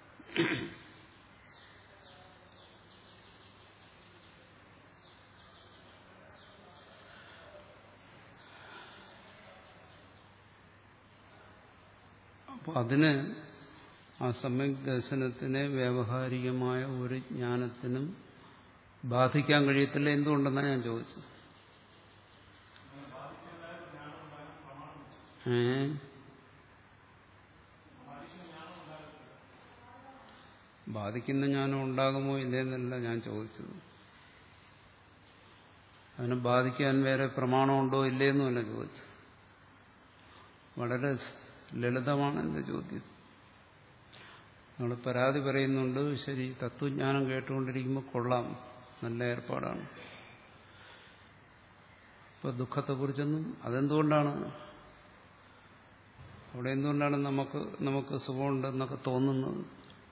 അപ്പൊ അതിന് ആ സമ്യക് ദർശനത്തിനെ വ്യാവഹാരികമായ ഒരു ജ്ഞാനത്തിനും ബാധിക്കാൻ കഴിയത്തില്ല. എന്തുകൊണ്ടെന്നാണ് ഞാൻ ചോദിച്ചത്. ഏ ബാധിക്കുന്ന ജ്ഞാനം ഉണ്ടാകുമോ ഇല്ലെന്നല്ല ഞാൻ ചോദിച്ചത്. അതിനെ ബാധിക്കാൻ വേറെ പ്രമാണമുണ്ടോ ഇല്ലേന്നുമല്ല ചോദിച്ചത്. വളരെ ലളിതമാണ് എന്റെ ചോദ്യം. നമ്മൾ പരാതി പറയുന്നുണ്ട്, ശരി, തത്വജ്ഞാനം കേട്ടുകൊണ്ടിരിക്കുമ്പോൾ കൊള്ളാം, നല്ല ഏർപ്പാടാണ്. ഇപ്പൊ ദുഃഖത്തെക്കുറിച്ചൊന്നും, അതെന്തുകൊണ്ടാണ് അവിടെ എന്തുകൊണ്ടാണ് നമുക്ക് നമുക്ക് സുഖമുണ്ടെന്നൊക്കെ തോന്നുന്നത്?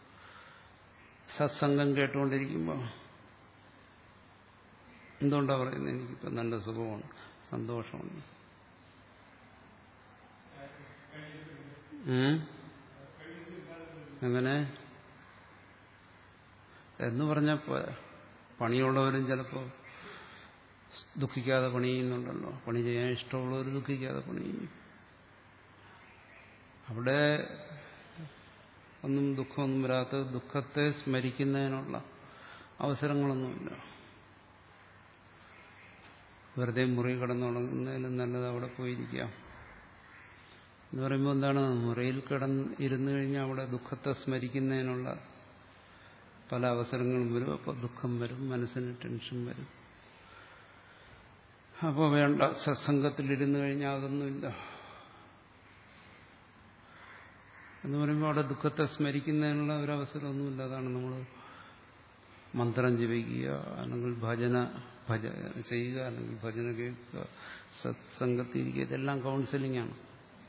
സത്സംഗം കേട്ടുകൊണ്ടിരിക്കുമ്പോൾ എന്തുകൊണ്ടാണ് പറയുന്നത് എനിക്കിപ്പോൾ നല്ല സുഖമാണ്, സന്തോഷമുണ്ട്? അങ്ങനെ എന്ന് പറഞ്ഞപ്പോൾ പണിയുള്ളവരും ചിലപ്പോൾ ദുഃഖിക്കാതെ പണി ചെയ്യുന്നുണ്ടല്ലോ. പണി ചെയ്യാൻ ഇഷ്ടമുള്ളവർ ദുഃഖിക്കാതെ പണി ചെയ്യും. അവിടെ ഒന്നും ദുഃഖമൊന്നും വരാത്ത, ദുഃഖത്തെ സ്മരിക്കുന്നതിനുള്ള അവസരങ്ങളൊന്നുമില്ല. വെറുതെ മുറി കിടന്നുണങ്ങുന്നതിലും നല്ലത് അവിടെ പോയിരിക്കാം എന്ന് പറയുമ്പോൾ എന്താണ്, മുറിയിൽ കിടന്ന് ഇരുന്നു കഴിഞ്ഞാൽ അവിടെ ദുഃഖത്തെ സ്മരിക്കുന്നതിനുള്ള പല അവസരങ്ങളും വരും. അപ്പോൾ ദുഃഖം വരും, മനസ്സിന് ടെൻഷൻ വരും. അപ്പോൾ വേണ്ട, സത്സംഗത്തിലിരുന്നു കഴിഞ്ഞാൽ അതൊന്നുമില്ല എന്ന് പറയുമ്പോൾ അവിടെ ദുഃഖത്തെ സ്മരിക്കുന്നതിനുള്ള ഒരവസരമൊന്നുമില്ല. അതാണ് നമ്മൾ മന്ത്രം ജപിക്കുക, അല്ലെങ്കിൽ ഭജന ഭജ ചെയ്യുക, അല്ലെങ്കിൽ ഭജന കേൾക്കുക, സത്സംഗത്തിരിക്കുക, ഇതെല്ലാം കൗൺസിലിംഗ് ആണ്.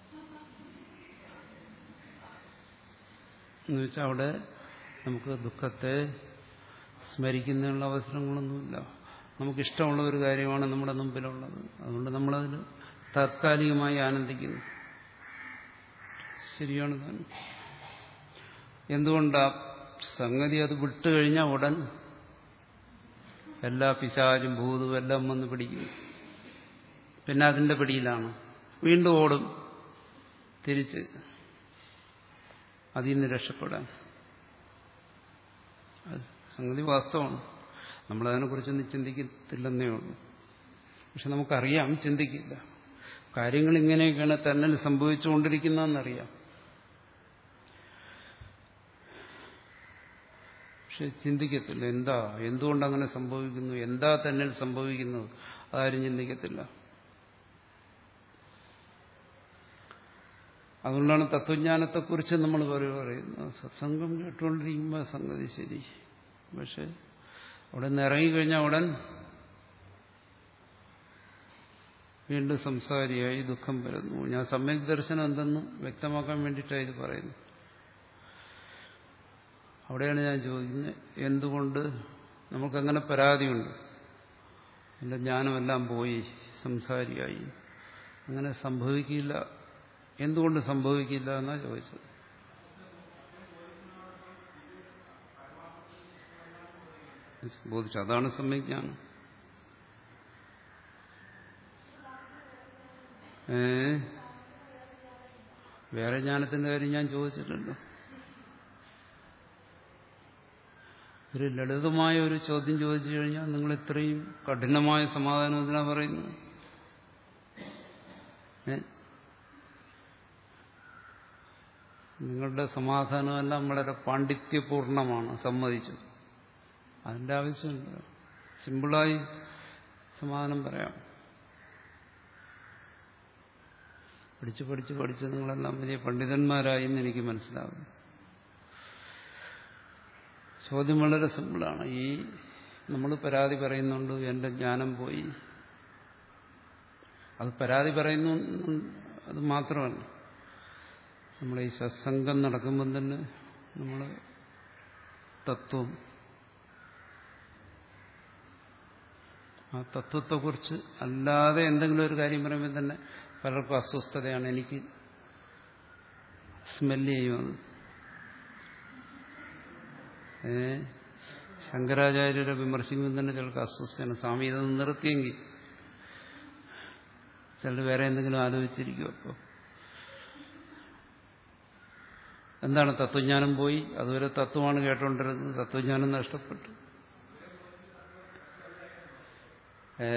എന്ന് വെച്ചാൽ അവിടെ നമുക്ക് ദുഃഖത്തെ സ്മരിക്കുന്നതിനുള്ള അവസരങ്ങളൊന്നുമില്ല. നമുക്കിഷ്ടമുള്ള ഒരു കാര്യമാണ് നമ്മുടെ മുമ്പിലുള്ളത്, അതുകൊണ്ട് നമ്മളതിൽ താത്കാലികമായി ആനന്ദിക്കുന്നു. ശരിയാണ് താൻ. എന്തുകൊണ്ടാ സംഗതി അത് വിട്ടുകഴിഞ്ഞാൽ ഉടൻ എല്ലാ പിശാചും ഭൂതവും എല്ലാം വന്ന് പിടിക്കുന്നു. പിന്നെ അതിന്റെ പിടിയിലാണ്, വീണ്ടും ഓടും തിരിച്ച് അതിൽ നിന്ന് രക്ഷപ്പെടാൻ. സംഗതി വാസ്തവമാണ്, നമ്മളതിനെക്കുറിച്ചൊന്നും ചിന്തിക്കത്തില്ലെന്നേ ഉള്ളൂ. പക്ഷെ നമുക്കറിയാം, ചിന്തിക്കില്ല. കാര്യങ്ങൾ ഇങ്ങനെയൊക്കെയാണ് തന്നിൽ സംഭവിച്ചുകൊണ്ടിരിക്കുന്നതെന്നറിയാം. പക്ഷെ ചിന്തിക്കത്തില്ല. എന്താ, എന്തുകൊണ്ടങ്ങനെ സംഭവിക്കുന്നു, എന്താ തന്നിൽ സംഭവിക്കുന്നത്, അതാരും ചിന്തിക്കത്തില്ല. അതുകൊണ്ടാണ് തത്വജ്ഞാനത്തെക്കുറിച്ച് നമ്മൾ പറയുന്നത്. സത്സംഗം കേട്ടുകൊണ്ടിരിക്കുമ്പോൾ സംഗതി ശരി, പക്ഷെ അവിടെ നിന്ന് ഇറങ്ങിക്കഴിഞ്ഞാൽ ഉടൻ വീണ്ടും സംസാരിയായി ദുഃഖം വരുന്നു. ഞാൻ സമ്യക് ദർശനം എന്തെന്ന് വ്യക്തമാക്കാൻ വേണ്ടിയിട്ടാണ് ഇത് പറയുന്നത്. അവിടെയാണ് ഞാൻ ചോദിക്കുന്നത്, എന്തുകൊണ്ട് നമുക്കങ്ങനെ പരാതിയുണ്ട്, എൻ്റെ ജ്ഞാനമെല്ലാം പോയി, സംസാരിയായി. അങ്ങനെ സംഭവിക്കില്ല. എന്തുകൊണ്ട് സംഭവിക്കില്ല എന്നാണ് ചോദിച്ചത്. ബോധിച്ചു, അതാണ് സമ്യജ്ഞാനം. ഏ വേറെ ജ്ഞാനത്തിന്റെ കാര്യം ഞാൻ ചോദിച്ചിട്ടുണ്ടോ? ഒരു ലളിതമായ ഒരു ചോദ്യം ചോദിച്ചു കഴിഞ്ഞാൽ നിങ്ങൾ ഇത്രയും കഠിനമായ സമാധാനം എന്തിനാ പറയുന്നത്? ഏ നിങ്ങളുടെ സമാധാനമെല്ലാം വളരെ പാണ്ഡിത്യപൂർണമാണ്, സമ്മതിച്ചു. അതിന്റെ ആവശ്യമില്ല. സിമ്പിളായി സമാധാനം പറയാം. പഠിച്ച് പഠിച്ച് പഠിച്ച് നിങ്ങളെല്ലാം വലിയ പണ്ഡിതന്മാരായി എന്ന് എനിക്ക് മനസ്സിലാവും. ചോദ്യം വളരെ സിമ്പിളാണ്. ഈ നമ്മൾ പരാതി പറയുന്നുണ്ട്, എൻ്റെ ജ്ഞാനം പോയി. അത് പരാതി പറയുന്നു, അത് മാത്രമല്ല, നമ്മൾ ഈ സത്സംഗം നടക്കുമ്പം തന്നെ നമ്മൾ തത്വം, ആ തത്വത്തെക്കുറിച്ച് അല്ലാതെ എന്തെങ്കിലും ഒരു കാര്യം പറയുമ്പോൾ തന്നെ പലർക്കും അസ്വസ്ഥതയാണ്. എനിക്ക് സ്മെല്ല് ചെയ്യുന്നത്. ഏ ശങ്കരാചാര്യരെ വിമർശിക്കുമ്പോൾ തന്നെ ചിലർക്ക് അസ്വസ്ഥയാണ്. സ്വാമി ഇതൊന്ന് നിർത്തിയെങ്കിൽ, ചിലർ വേറെ എന്തെങ്കിലും ആലോചിച്ചിരിക്കും. അപ്പോൾ എന്താണ്, തത്വജ്ഞാനം പോയി. അതുവരെ തത്വമാണ് കേട്ടോണ്ടിരുന്നത്, തത്വജ്ഞാനം നഷ്ടപ്പെട്ടു. ഏ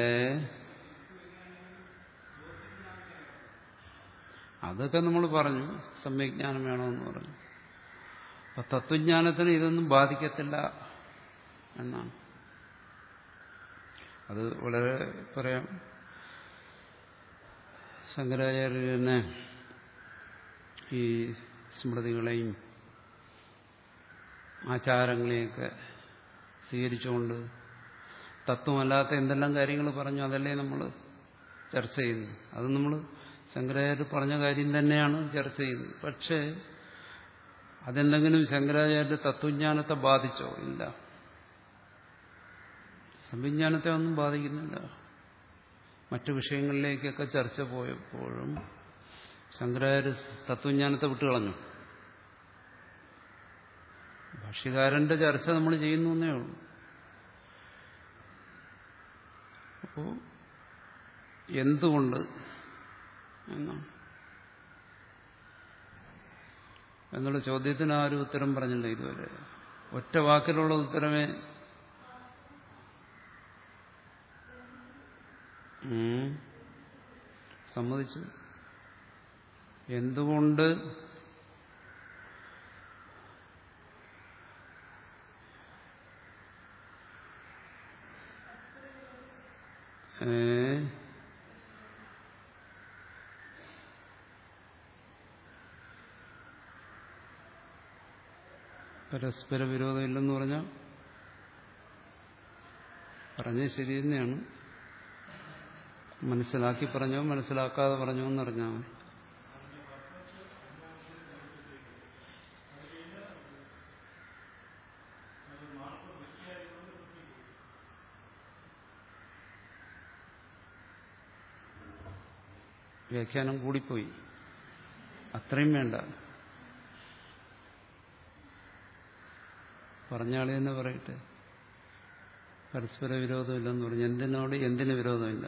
അതൊക്കെ നമ്മൾ പറഞ്ഞു, സമ്യജ്ഞാനം വേണമെന്ന് പറഞ്ഞു. അപ്പൊ തത്വജ്ഞാനത്തിന് ഇതൊന്നും ബാധിക്കത്തില്ല എന്നാണ്. അത് വളരെ പറയാം. ശങ്കരാചാര്യനെ ഈ സ്മൃതികളെയും ആചാരങ്ങളെയൊക്കെ സ്വീകരിച്ചുകൊണ്ട് തത്വമല്ലാത്ത എന്തെല്ലാം കാര്യങ്ങൾ പറഞ്ഞു, അതല്ലേ നമ്മൾ ചർച്ച ചെയ്യുന്നു. അത് നമ്മൾ ശങ്കരാചാര്യർ പറഞ്ഞ കാര്യം തന്നെയാണ് ചർച്ച ചെയ്യുന്നത്. പക്ഷേ അതെന്തെങ്കിലും ശങ്കരാചാര്യരുടെ തത്വജ്ഞാനത്തെ ബാധിച്ചോ? ഇല്ല. സംവിജ്ഞാനത്തെ ഒന്നും ബാധിക്കുന്നില്ല. മറ്റു വിഷയങ്ങളിലേക്കൊക്കെ ചർച്ച പോയപ്പോഴും ശങ്കരാചാര്യ തത്വജ്ഞാനത്തെ വിട്ടുകളഞ്ഞു. ഭാഷ്യകാരന്റെ ചർച്ച നമ്മൾ ചെയ്യുന്നു എന്നേ ഉള്ളൂ. അപ്പോ എന്തുകൊണ്ട് എന്നാണ് എന്നുള്ള ചോദ്യത്തിന് ആരും ഉത്തരം പറഞ്ഞില്ല ഇതുവരെ. ഒറ്റ വാക്കിലുള്ള ഉത്തരമേ സമ്മതിച്ചു. എന്തുകൊണ്ട് ഏ പരസ്പര വിരോധമില്ലെന്ന് പറഞ്ഞാൽ പറഞ്ഞത് ശരി തന്നെയാണ്. മനസ്സിലാക്കി പറഞ്ഞോ മനസ്സിലാക്കാതെ പറഞ്ഞോ എന്നറിഞ്ഞാൽ മതി. വ്യാഖ്യാനം കൂടിപ്പോയി. അത്രയും വേണ്ട. പറഞ്ഞാളി തന്നെ പറയട്ടെ. പരസ്പര വിരോധമില്ലെന്ന് പറഞ്ഞു. എന്തിനോട് എന്തിന് വിരോധമില്ല?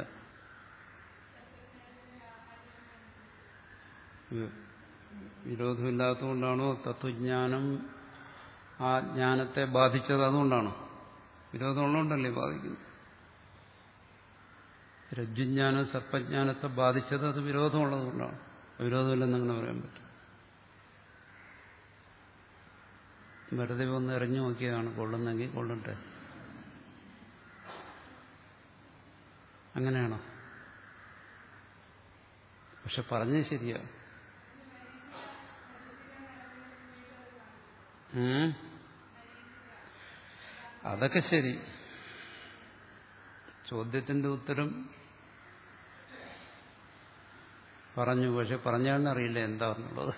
വിരോധമില്ലാത്തതുകൊണ്ടാണോ തത്വജ്ഞാനം ആ ജ്ഞാനത്തെ ബാധിച്ചത്? അതുകൊണ്ടാണോ? വിരോധമുള്ളതുകൊണ്ടല്ലേ ബാധിക്കുന്നത്. രജ്ജുജ്ഞാനം സർപ്പജ്ഞാനത്തെ ബാധിച്ചത് അത് വിരോധമുള്ളതുകൊണ്ടാണ്. വിരോധമില്ലെന്ന് അങ്ങനെ പറയാൻ പറ്റും. വെറുതെ ഒന്ന് എറിഞ്ഞു നോക്കിയതാണ്. കൊള്ളുന്നെങ്കിൽ കൊള്ളട്ടെ. അങ്ങനെയാണോ? പക്ഷെ പറഞ്ഞത് ശരിയാ. അതൊക്കെ ശരി. ചോദ്യത്തിന്റെ ഉത്തരം പറഞ്ഞു. പക്ഷെ പറഞ്ഞാണെന്നറിയില്ല എന്താണെന്നുള്ളത്.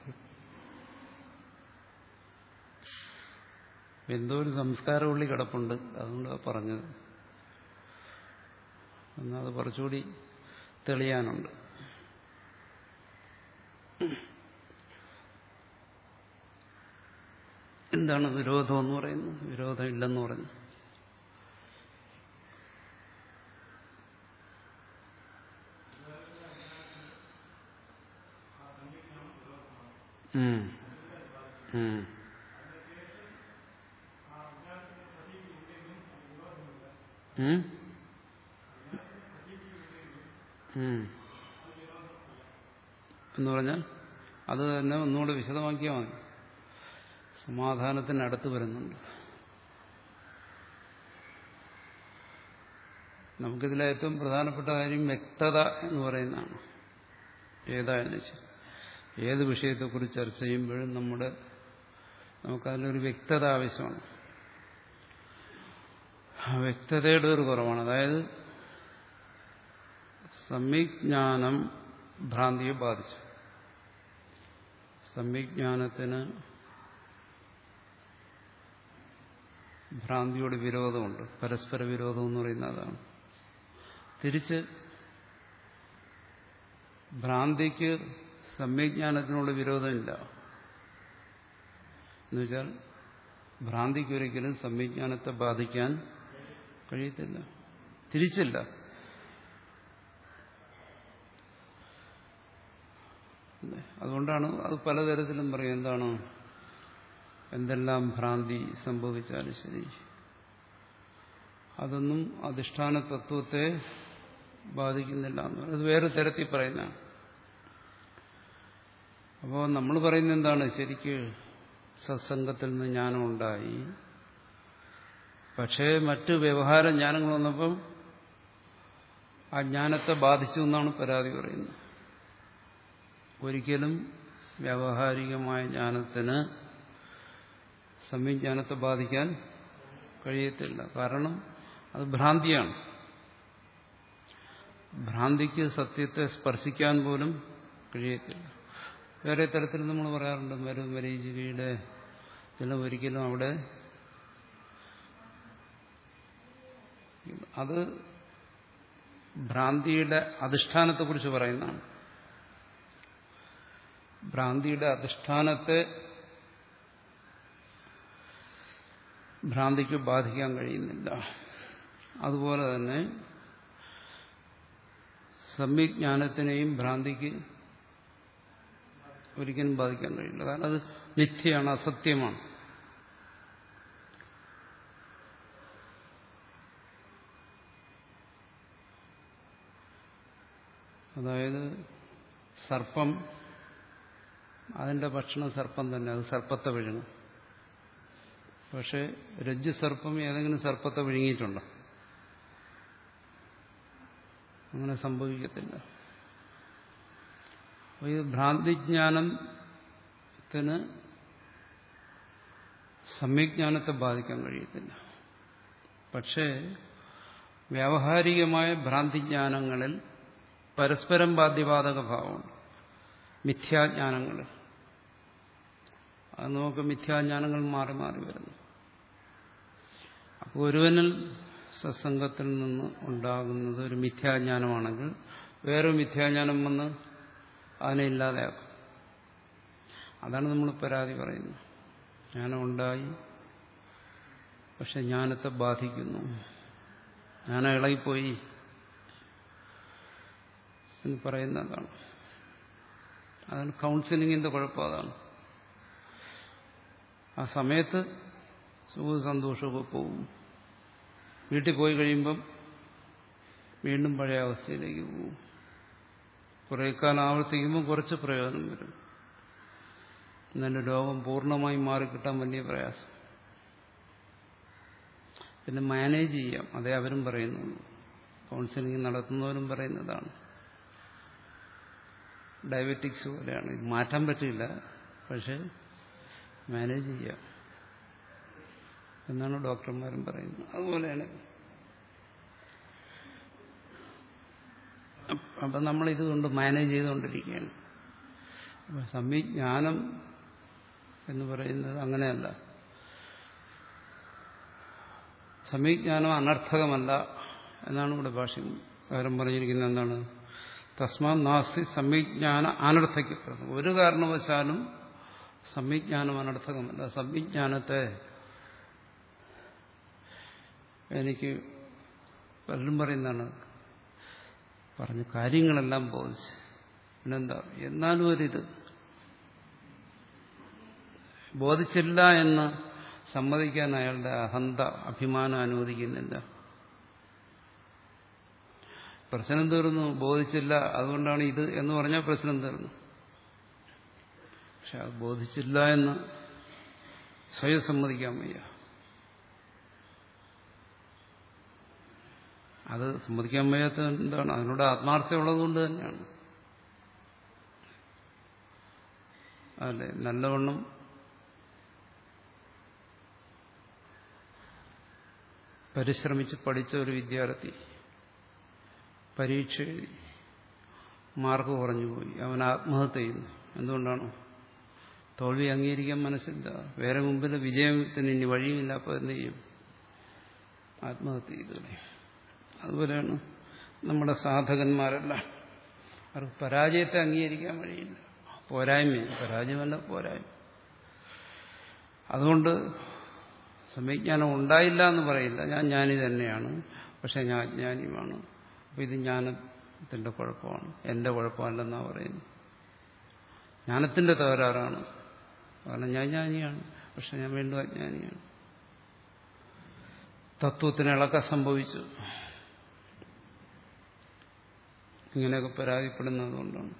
എന്തോ ഒരു സംസ്കാരം ഉള്ളി കിടപ്പുണ്ട്. അതുകൊണ്ടാണ് പറഞ്ഞത്. എന്നാൽ അത് കുറച്ചുകൂടി തെളിയാനുണ്ട്. എന്താണ് വിരോധം എന്ന് പറയുന്നത്? വിരോധം ഇല്ലെന്ന് പറഞ്ഞു. ഉം ഉം എന്ന് പറഞ്ഞാൽ അത് തന്നെ ഒന്നുകൂടെ വിശദമാക്കിയാൽ മതി. സമാധാനത്തിനടുത്ത് വരുന്നുണ്ട്. നമുക്കിതിലെ ഏറ്റവും പ്രധാനപ്പെട്ട കാര്യം വ്യക്തത എന്ന് പറയുന്നതാണ്. ഏതായാലും ശരി, ഏത് വിഷയത്തെക്കുറിച്ച് ചർച്ച ചെയ്യുമ്പോഴും നമ്മുടെ നമുക്കതിലൊരു വ്യക്തത ആവശ്യമാണ്. ആ വ്യക്തതയുടെ ഒരു കുറവാണ്. അതായത് സമ്യജ്ഞാനം ഭ്രാന്തിയെ ബാധിച്ചു. സമ്യജ്ഞാനത്തിന് ഭ്രാന്തിയോട് വിരോധമുണ്ട്. പരസ്പര വിരോധം എന്ന് പറയുന്ന അതാണ്. തിരിച്ച് ഭ്രാന്തിക്ക് സമ്യജ്ഞാനത്തിനോട് വിരോധമില്ല. എന്നുവെച്ചാൽ ഭ്രാന്തിക്കൊരിക്കലും സമ്യജ്ഞാനത്തെ ബാധിക്കാൻ കഴിയത്തില്ല. തിരിച്ചില്ല. അതുകൊണ്ടാണ് അത് പലതരത്തിലും പറയും. എന്താണ്? എന്തെല്ലാം ഭ്രാന്തി സംഭവിച്ചാലും ശരി, അതൊന്നും അധിഷ്ഠാന തത്വത്തെ ബാധിക്കുന്നില്ല. അത് വേറെ തരത്തിൽ പറയുന്നതാണ്. അപ്പോൾ നമ്മൾ പറയുന്നത് എന്താണ്? ശരിക്ക് സത്സംഗത്തിൽ നിന്ന് ജ്ഞാനം ഉണ്ടായി, പക്ഷേ മറ്റ് വ്യവഹാര ജ്ഞാനങ്ങൾ വന്നപ്പം ആ ജ്ഞാനത്തെ ബാധിച്ചു എന്നാണ് പരാതി പറയുന്നത്. ഒരിക്കലും വ്യാവഹാരികമായ ജ്ഞാനത്തിന് സമ്യജ്ഞാനത്തെ ബാധിക്കാൻ കഴിയത്തില്ല. കാരണം അത് ഭ്രാന്തിയാണ്. ഭ്രാന്തിക്ക് സത്യത്തെ സ്പർശിക്കാൻ പോലും കഴിയത്തില്ല. വേറെ തരത്തിൽ നമ്മൾ പറയാറുണ്ട്, മരും മരീചികയുടെ ജലം ഒരിക്കലും അവിടെ അത് ഭ്രാന്തിയുടെ അധിഷ്ഠാനത്തെക്കുറിച്ച് പറയുന്നതാണ്. ഭ്രാന്തിയുടെ അധിഷ്ഠാനത്തെ ഭ്രാന്തിക്ക് ബാധിക്കാൻ കഴിയുന്നില്ല. അതുപോലെ തന്നെ സമ്യജ്ഞാനത്തിനെയും ഭ്രാന്തിക്ക് ഒരിക്കലും ബാധിക്കാൻ കഴിയില്ല. കാരണം അത് മിഥ്യയാണ്, അസത്യമാണ്. അതായത് സർപ്പം, അതിന്റെ ഭക്ഷണം സർപ്പം തന്നെ, അത് സർപ്പത്തെ വിഴുങ്ങും. പക്ഷെ രജ്ജു സർപ്പം ഏതെങ്കിലും സർപ്പത്തെ വിഴുങ്ങിയിട്ടുണ്ടോ? അങ്ങനെ സംഭവിക്കത്തില്ല. അപ്പോൾ ഈ ഭ്രാന്തിജ്ഞാനത്തിന് സമ്യജ്ഞാനത്തെ ബാധിക്കാൻ കഴിയത്തില്ല. പക്ഷേ വ്യാവഹാരികമായ ഭ്രാന്തിജ്ഞാനങ്ങളിൽ പരസ്പരം ബാധ്യബാധക ഭാവമുണ്ട്. മിഥ്യാജ്ഞാനങ്ങളിൽ അത് നമുക്ക് മിഥ്യാജ്ഞാനങ്ങൾ മാറി മാറി വരുന്നു. അപ്പോൾ ഒരുവനിൽ സത്സംഗത്തിൽ നിന്ന് ഉണ്ടാകുന്നത് ഒരു മിഥ്യാജ്ഞാനമാണെങ്കിൽ വേറൊരു മിഥ്യാജ്ഞാനം വന്ന് അതിനെ ഇല്ലാതെയാക്കും. അതാണ് നമ്മൾ പരാതി പറയുന്നത്. ജ്ഞാനം ഉണ്ടായി, പക്ഷെ ജ്ഞാനത്തെ ബാധിക്കുന്നു, ജ്ഞാനം ഇളകിപ്പോയി എന്ന് പറയുന്നതാണ്. അതാണ് കൗൺസിലിങ്ങിന്റെ കുഴപ്പം. അതാണ് ആ സമയത്ത് സുഖവും സന്തോഷമൊക്കെ പോകും. വീട്ടിൽ പോയി കഴിയുമ്പം വീണ്ടും പഴയ അവസ്ഥയിലേക്ക് പോകും. കുറേ കാലം ആവർത്തിക്കുമ്പോൾ കുറച്ച് പ്രയോജനം വരും. എന്നാലും രോഗം പൂർണ്ണമായും മാറിക്കിട്ടാൻ വലിയ പ്രയാസം. പിന്നെ മാനേജ് ചെയ്യാം, അതേ അവരും പറയുന്നുള്ളൂ. കൗൺസിലിംഗ് നടത്തുന്നവരും പറയുന്നതാണ്. ഡയബറ്റിക്സ് പോലെയാണ്, ഇത് മാറ്റാൻ പറ്റില്ല, പക്ഷെ മാനേജ് ചെയ്യാം എന്നാണ് ഡോക്ടർമാരും പറയുന്നത്. അതുപോലെയാണ്. അപ്പം നമ്മളിതുകൊണ്ട് മാനേജ് ചെയ്തുകൊണ്ടിരിക്കുകയാണ്. അപ്പം സമ്യജ്ഞാനം എന്ന് പറയുന്നത് അങ്ങനെയല്ല. സമ്യജ്ഞാനം അനർത്ഥകമല്ല എന്നാണ് ഇവിടെ ഭാഷ്യകാരൻ പറഞ്ഞിരിക്കുന്നത്. എന്താണ്? തസ്മാ നാസ്തി സമ്യജ്ഞാന അനർത്ഥയ്ക്ക്. ഒരു കാരണവശാലും സമ്യജ്ഞാനം അനർത്ഥകമല്ല. സമ്യജ്ഞാനത്തെ എനിക്ക് പലരും പറയുന്നതാണ്, പറഞ്ഞ കാര്യങ്ങളെല്ലാം ബോധിച്ച് പിന്നെന്താ, എന്നാലും ഒരിത് ബോധിച്ചില്ല എന്ന് സമ്മതിക്കാൻ അയാളുടെ അഹന്ത അഭിമാനം അനുവദിക്കുന്നില്ല. പ്രശ്നം തീർന്നു. ബോധിച്ചില്ല, അതുകൊണ്ടാണ് ഇത് എന്ന് പറഞ്ഞാൽ പ്രശ്നം തീർന്നു. പക്ഷെ അത് ബോധിച്ചില്ല എന്ന് സ്വയം സമ്മതിക്കാൻ വയ്യ. അത് സമ്മതിക്കാൻ വയ്യാത്ത എന്താണ്? അതിനോട് ആത്മാർത്ഥമുള്ളത് കൊണ്ട് തന്നെയാണ്. അല്ലെ, നല്ലവണ്ണം പരിശ്രമിച്ച് പഠിച്ച ഒരു വിദ്യാർത്ഥി പരീക്ഷ എഴുതി, മാർക്ക് കുറഞ്ഞുപോയി, അവൻ ആത്മഹത്യ ചെയ്യുന്നു. എന്തുകൊണ്ടാണ്? തോൽവി അംഗീകരിക്കാൻ മനസ്സില്ല, വേറെ മുമ്പിൽ വിജയത്തിന് ഇനി വഴിയുമില്ല. അപ്പോൾ എന്ത് ചെയ്യും? ആത്മഹത്യ ചെയ്തോളെ. അതുപോലെയാണ് നമ്മുടെ സാധകന്മാരെല്ലാം. അവർക്ക് പരാജയത്തെ അംഗീകരിക്കാൻ വഴിയില്ല, പോരായ്മയാണ്. പരാജയമല്ല, പോരായ്മ. അതുകൊണ്ട് സമ്യജ്ഞാനം ഉണ്ടായില്ല എന്ന് പറയില്ല. ഞാൻ ജ്ഞാനി തന്നെയാണ്, പക്ഷെ ഞാൻ അജ്ഞാനിയുമാണ്. അപ്പോൾ ഇത് ജ്ഞാനത്തിന്റെ കുഴപ്പമാണ്, എന്റെ കുഴപ്പമല്ലെന്നാണ് പറയുന്നത്. ജ്ഞാനത്തിന്റെ തകരാറാണ്. കാരണം ഞാൻ ജ്ഞാനിയാണ്, പക്ഷെ ഞാൻ വീണ്ടും അജ്ഞാനിയാണ്. തത്വത്തിന് ഇളക്കം സംഭവിച്ചു. ഇങ്ങനെയൊക്കെ പരാതിപ്പെടുന്നത് കൊണ്ടാണ്.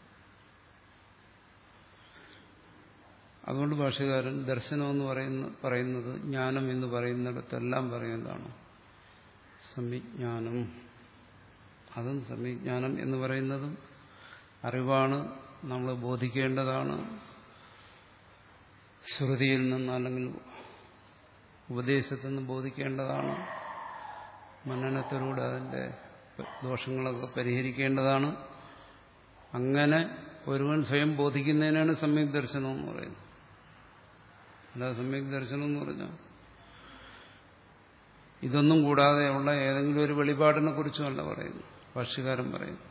അതുകൊണ്ട് ഭാഷ്യകാരൻ ദർശനം എന്ന് പറയുന്ന പറയുന്നത് ജ്ഞാനം എന്ന് പറയുന്നിടത്തെല്ലാം പറയുന്നതാണ് സമ്യജ്ഞാനം. അതും സമ്യജ്ഞാനം എന്ന് പറയുന്നതും അറിവാണ്, നമ്മൾ ബോധിക്കേണ്ടതാണ്. ശ്രുതിയിൽ നിന്ന് അല്ലെങ്കിൽ ഉപദേശത്തിൽ നിന്ന് ബോധിക്കേണ്ടതാണ്. മനനത്തിലൂടെ അതിന്റെ ദോഷങ്ങളൊക്കെ പരിഹരിക്കേണ്ടതാണ്. അങ്ങനെ ഒരുവൻ സ്വയം ബോധിക്കുന്നതിനാണ് സമ്യക് ദർശനം എന്ന് പറയുന്നത്. അല്ലാതെ സമ്യക് ദർശനം എന്ന് പറഞ്ഞാൽ ഇതൊന്നും കൂടാതെയുള്ള ഏതെങ്കിലും ഒരു വെളിപാടിനെ കുറിച്ചുമല്ല പറയുന്നു, ഭാഷ്യകാരൻ പറയുന്നു.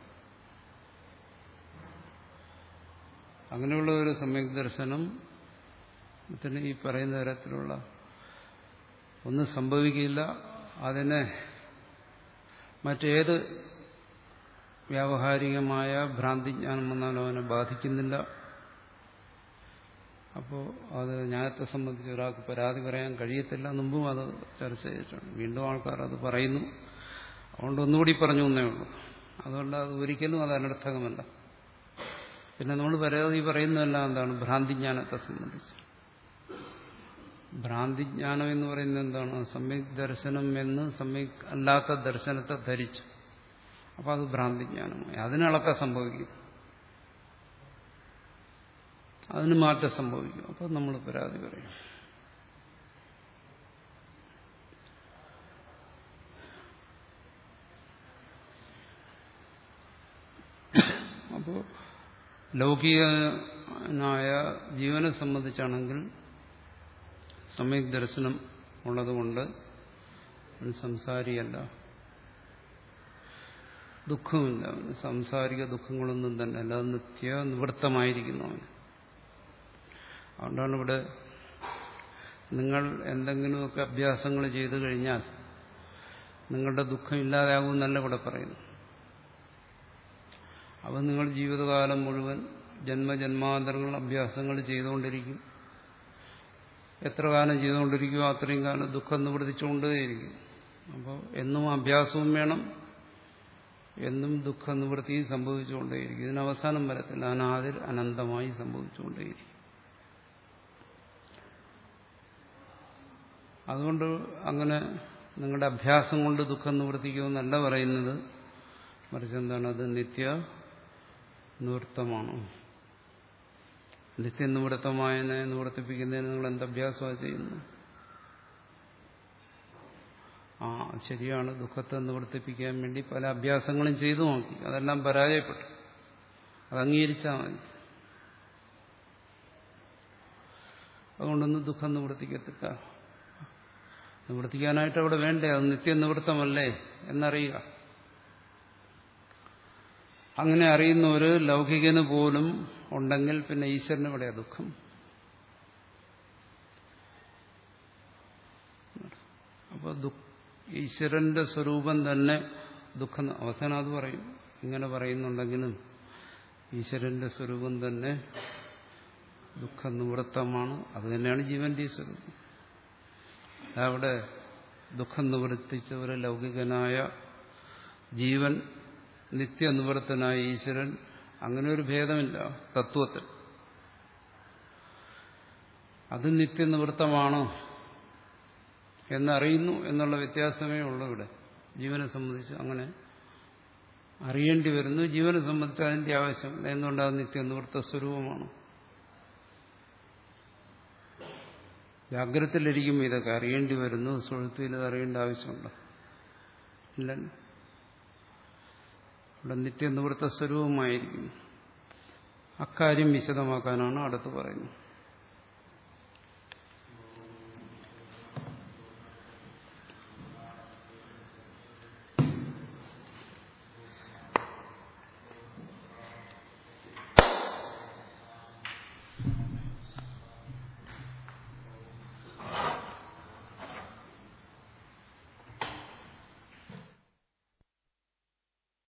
അങ്ങനെയുള്ള ഒരു സമ്യക് ദർശനം ത്തിന് ഈ പറയുന്ന തരത്തിലുള്ള ഒന്നും സംഭവിക്കില്ല. അതിനെ മറ്റേത് വ്യാവഹാരികമായ ഭ്രാന്തിജ്ഞാനം വന്നാലും അവനെ ബാധിക്കുന്നില്ല. അപ്പോൾ അത് ജ്ഞാനത്തെ സംബന്ധിച്ച് ഒരാൾക്ക് പരാതി പറയാൻ കഴിയത്തില്ല. മുമ്പും അത് ചർച്ച ചെയ്തിട്ടുണ്ട്. വീണ്ടും ആൾക്കാർ അത് പറയുന്നു. അതുകൊണ്ട് ഒന്നുകൂടി പറഞ്ഞു എന്നേ ഉള്ളൂ. അതുകൊണ്ട് അത് ഒരിക്കലും അത് അനർത്ഥകമല്ല. പിന്നെ നമ്മൾ പരാതി പറയുന്നതെല്ലാം എന്താണ്? ഭ്രാന്തിജ്ഞാനത്തെ സംബന്ധിച്ച്. ഭ്രാന്തിജ്ഞാനം എന്ന് പറയുന്നത് എന്താണ്? സമ്യക് ദർശനം എന്ന് സമ്യക് അല്ലാത്ത ദർശനത്തെ ധരിച്ചു. അപ്പോൾ അത് ഭ്രാന്തിജ്ഞാനമായി. അതിനളക്കം സംഭവിക്കും, അതിന് മാറ്റം സംഭവിക്കും. അപ്പോൾ നമ്മൾ പരാതി പറയും. അപ്പോൾ ലൗകികനായ ജീവനെ സംബന്ധിച്ചാണെങ്കിൽ സമ്യക് ദർശനം ഉള്ളതുകൊണ്ട് അവൻ സംസാരിയല്ല, ദുഃഖമില്ല. അവന് സാംസാരിക ദുഃഖങ്ങളൊന്നും തന്നെ അല്ല, അത് നിത്യ നിവൃത്തമായിരിക്കുന്നു അവന്. അതുകൊണ്ടാണ് ഇവിടെ നിങ്ങൾ എന്തെങ്കിലുമൊക്കെ അഭ്യാസങ്ങൾ ചെയ്തു കഴിഞ്ഞാൽ നിങ്ങളുടെ ദുഃഖം ഇല്ലാതാകുമെന്നല്ല ഇവിടെ പറയുന്നു. അവ നിങ്ങൾ ജീവിതകാലം മുഴുവൻ ജന്മജന്മാന്തരങ്ങൾ അഭ്യാസങ്ങൾ ചെയ്തുകൊണ്ടിരിക്കും. എത്ര കാലം ചെയ്തുകൊണ്ടിരിക്കുമോ അത്രയും കാലം ദുഃഖം നിവർത്തിച്ചുകൊണ്ടേയിരിക്കും. അപ്പോൾ എന്നും അഭ്യാസവും വേണം, എന്നും ദുഃഖ നിവൃത്തിയും സംഭവിച്ചുകൊണ്ടേയിരിക്കും. ഇതിന് അവസാനം വരത്തില്ല, അനാദിർ അനന്തമായി സംഭവിച്ചുകൊണ്ടേയിരിക്കും. അതുകൊണ്ട് അങ്ങനെ നിങ്ങളുടെ അഭ്യാസം കൊണ്ട് ദുഃഖം നിവർത്തിക്കുമെന്നല്ല പറയുന്നത്. മറിച്ച് എന്താണ്? അത് നിത്യ നിവൃത്തമാണ്. നിത്യനിവൃത്തമായതിനെ നിവർത്തിപ്പിക്കുന്നതിന് നിങ്ങൾ എന്തഭ്യാസമാണ് ചെയ്യുന്നത്? ആ ശരിയാണ്, ദുഃഖത്തെ നിവർത്തിപ്പിക്കാൻ വേണ്ടി പല അഭ്യാസങ്ങളും ചെയ്തു നോക്കി, അതെല്ലാം പരാജയപ്പെട്ടു. അത് അംഗീകരിച്ചാൽ മതി. അതുകൊണ്ടൊന്നും ദുഃഖം നിവർത്തിക്കത്തില്ല. നിവർത്തിക്കാനായിട്ട് അവിടെ വേണ്ടേ? അത് നിത്യനിവൃത്തമല്ലേ എന്നറിയുക. അങ്ങനെ അറിയുന്ന ഒരു ലൗകികന് പോലും ഉണ്ടെങ്കിൽ പിന്നെ ഈശ്വരന് എവിടെയാ ദുഃഖം? അപ്പോൾ ഈശ്വരന്റെ സ്വരൂപം തന്നെ ദുഃഖം. അവസാനം അത് പറയും. ഇങ്ങനെ പറയുന്നുണ്ടെങ്കിലും ഈശ്വരന്റെ സ്വരൂപം തന്നെ ദുഃഖ നിവൃത്തമാണ്. അത് തന്നെയാണ് ജീവന്റെ സ്വരൂപം. അവിടെ ദുഃഖം നിവർത്തിച്ച ഒരു ലൗകികനായ ജീവൻ, നിത്യനിവൃത്തനായ ഈശ്വരൻ, അങ്ങനെ ഒരു ഭേദമില്ല തത്വത്തിൽ. അത് നിത്യനിവൃത്തമാണോ എന്നറിയുന്നു എന്നുള്ള വ്യത്യാസമേ ഉള്ളൂ ഇവിടെ. ജീവനെ സംബന്ധിച്ച് അങ്ങനെ അറിയേണ്ടി വരുന്നു. ജീവനെ സംബന്ധിച്ച് അതിന്റെ ആവശ്യമില്ല. എന്തുകൊണ്ട്? അത് നിത്യനിവൃത്ത സ്വരൂപമാണ്. ജാഗ്രതയിലിരിക്കുമ്പോൾ ഇതൊക്കെ അറിയേണ്ടി വരുന്നു, സുഷുപ്തിയിൽ ഇത് അറിയേണ്ട ആവശ്യമുണ്ടോ? ഇല്ലല്ലോ. ഇവിടെ നിത്യനിവൃത്ത സ്വരൂപമായിരിക്കുന്നു. അക്കാര്യം വിശദമാക്കാനാണ് അടുത്ത് പറയുന്നത്.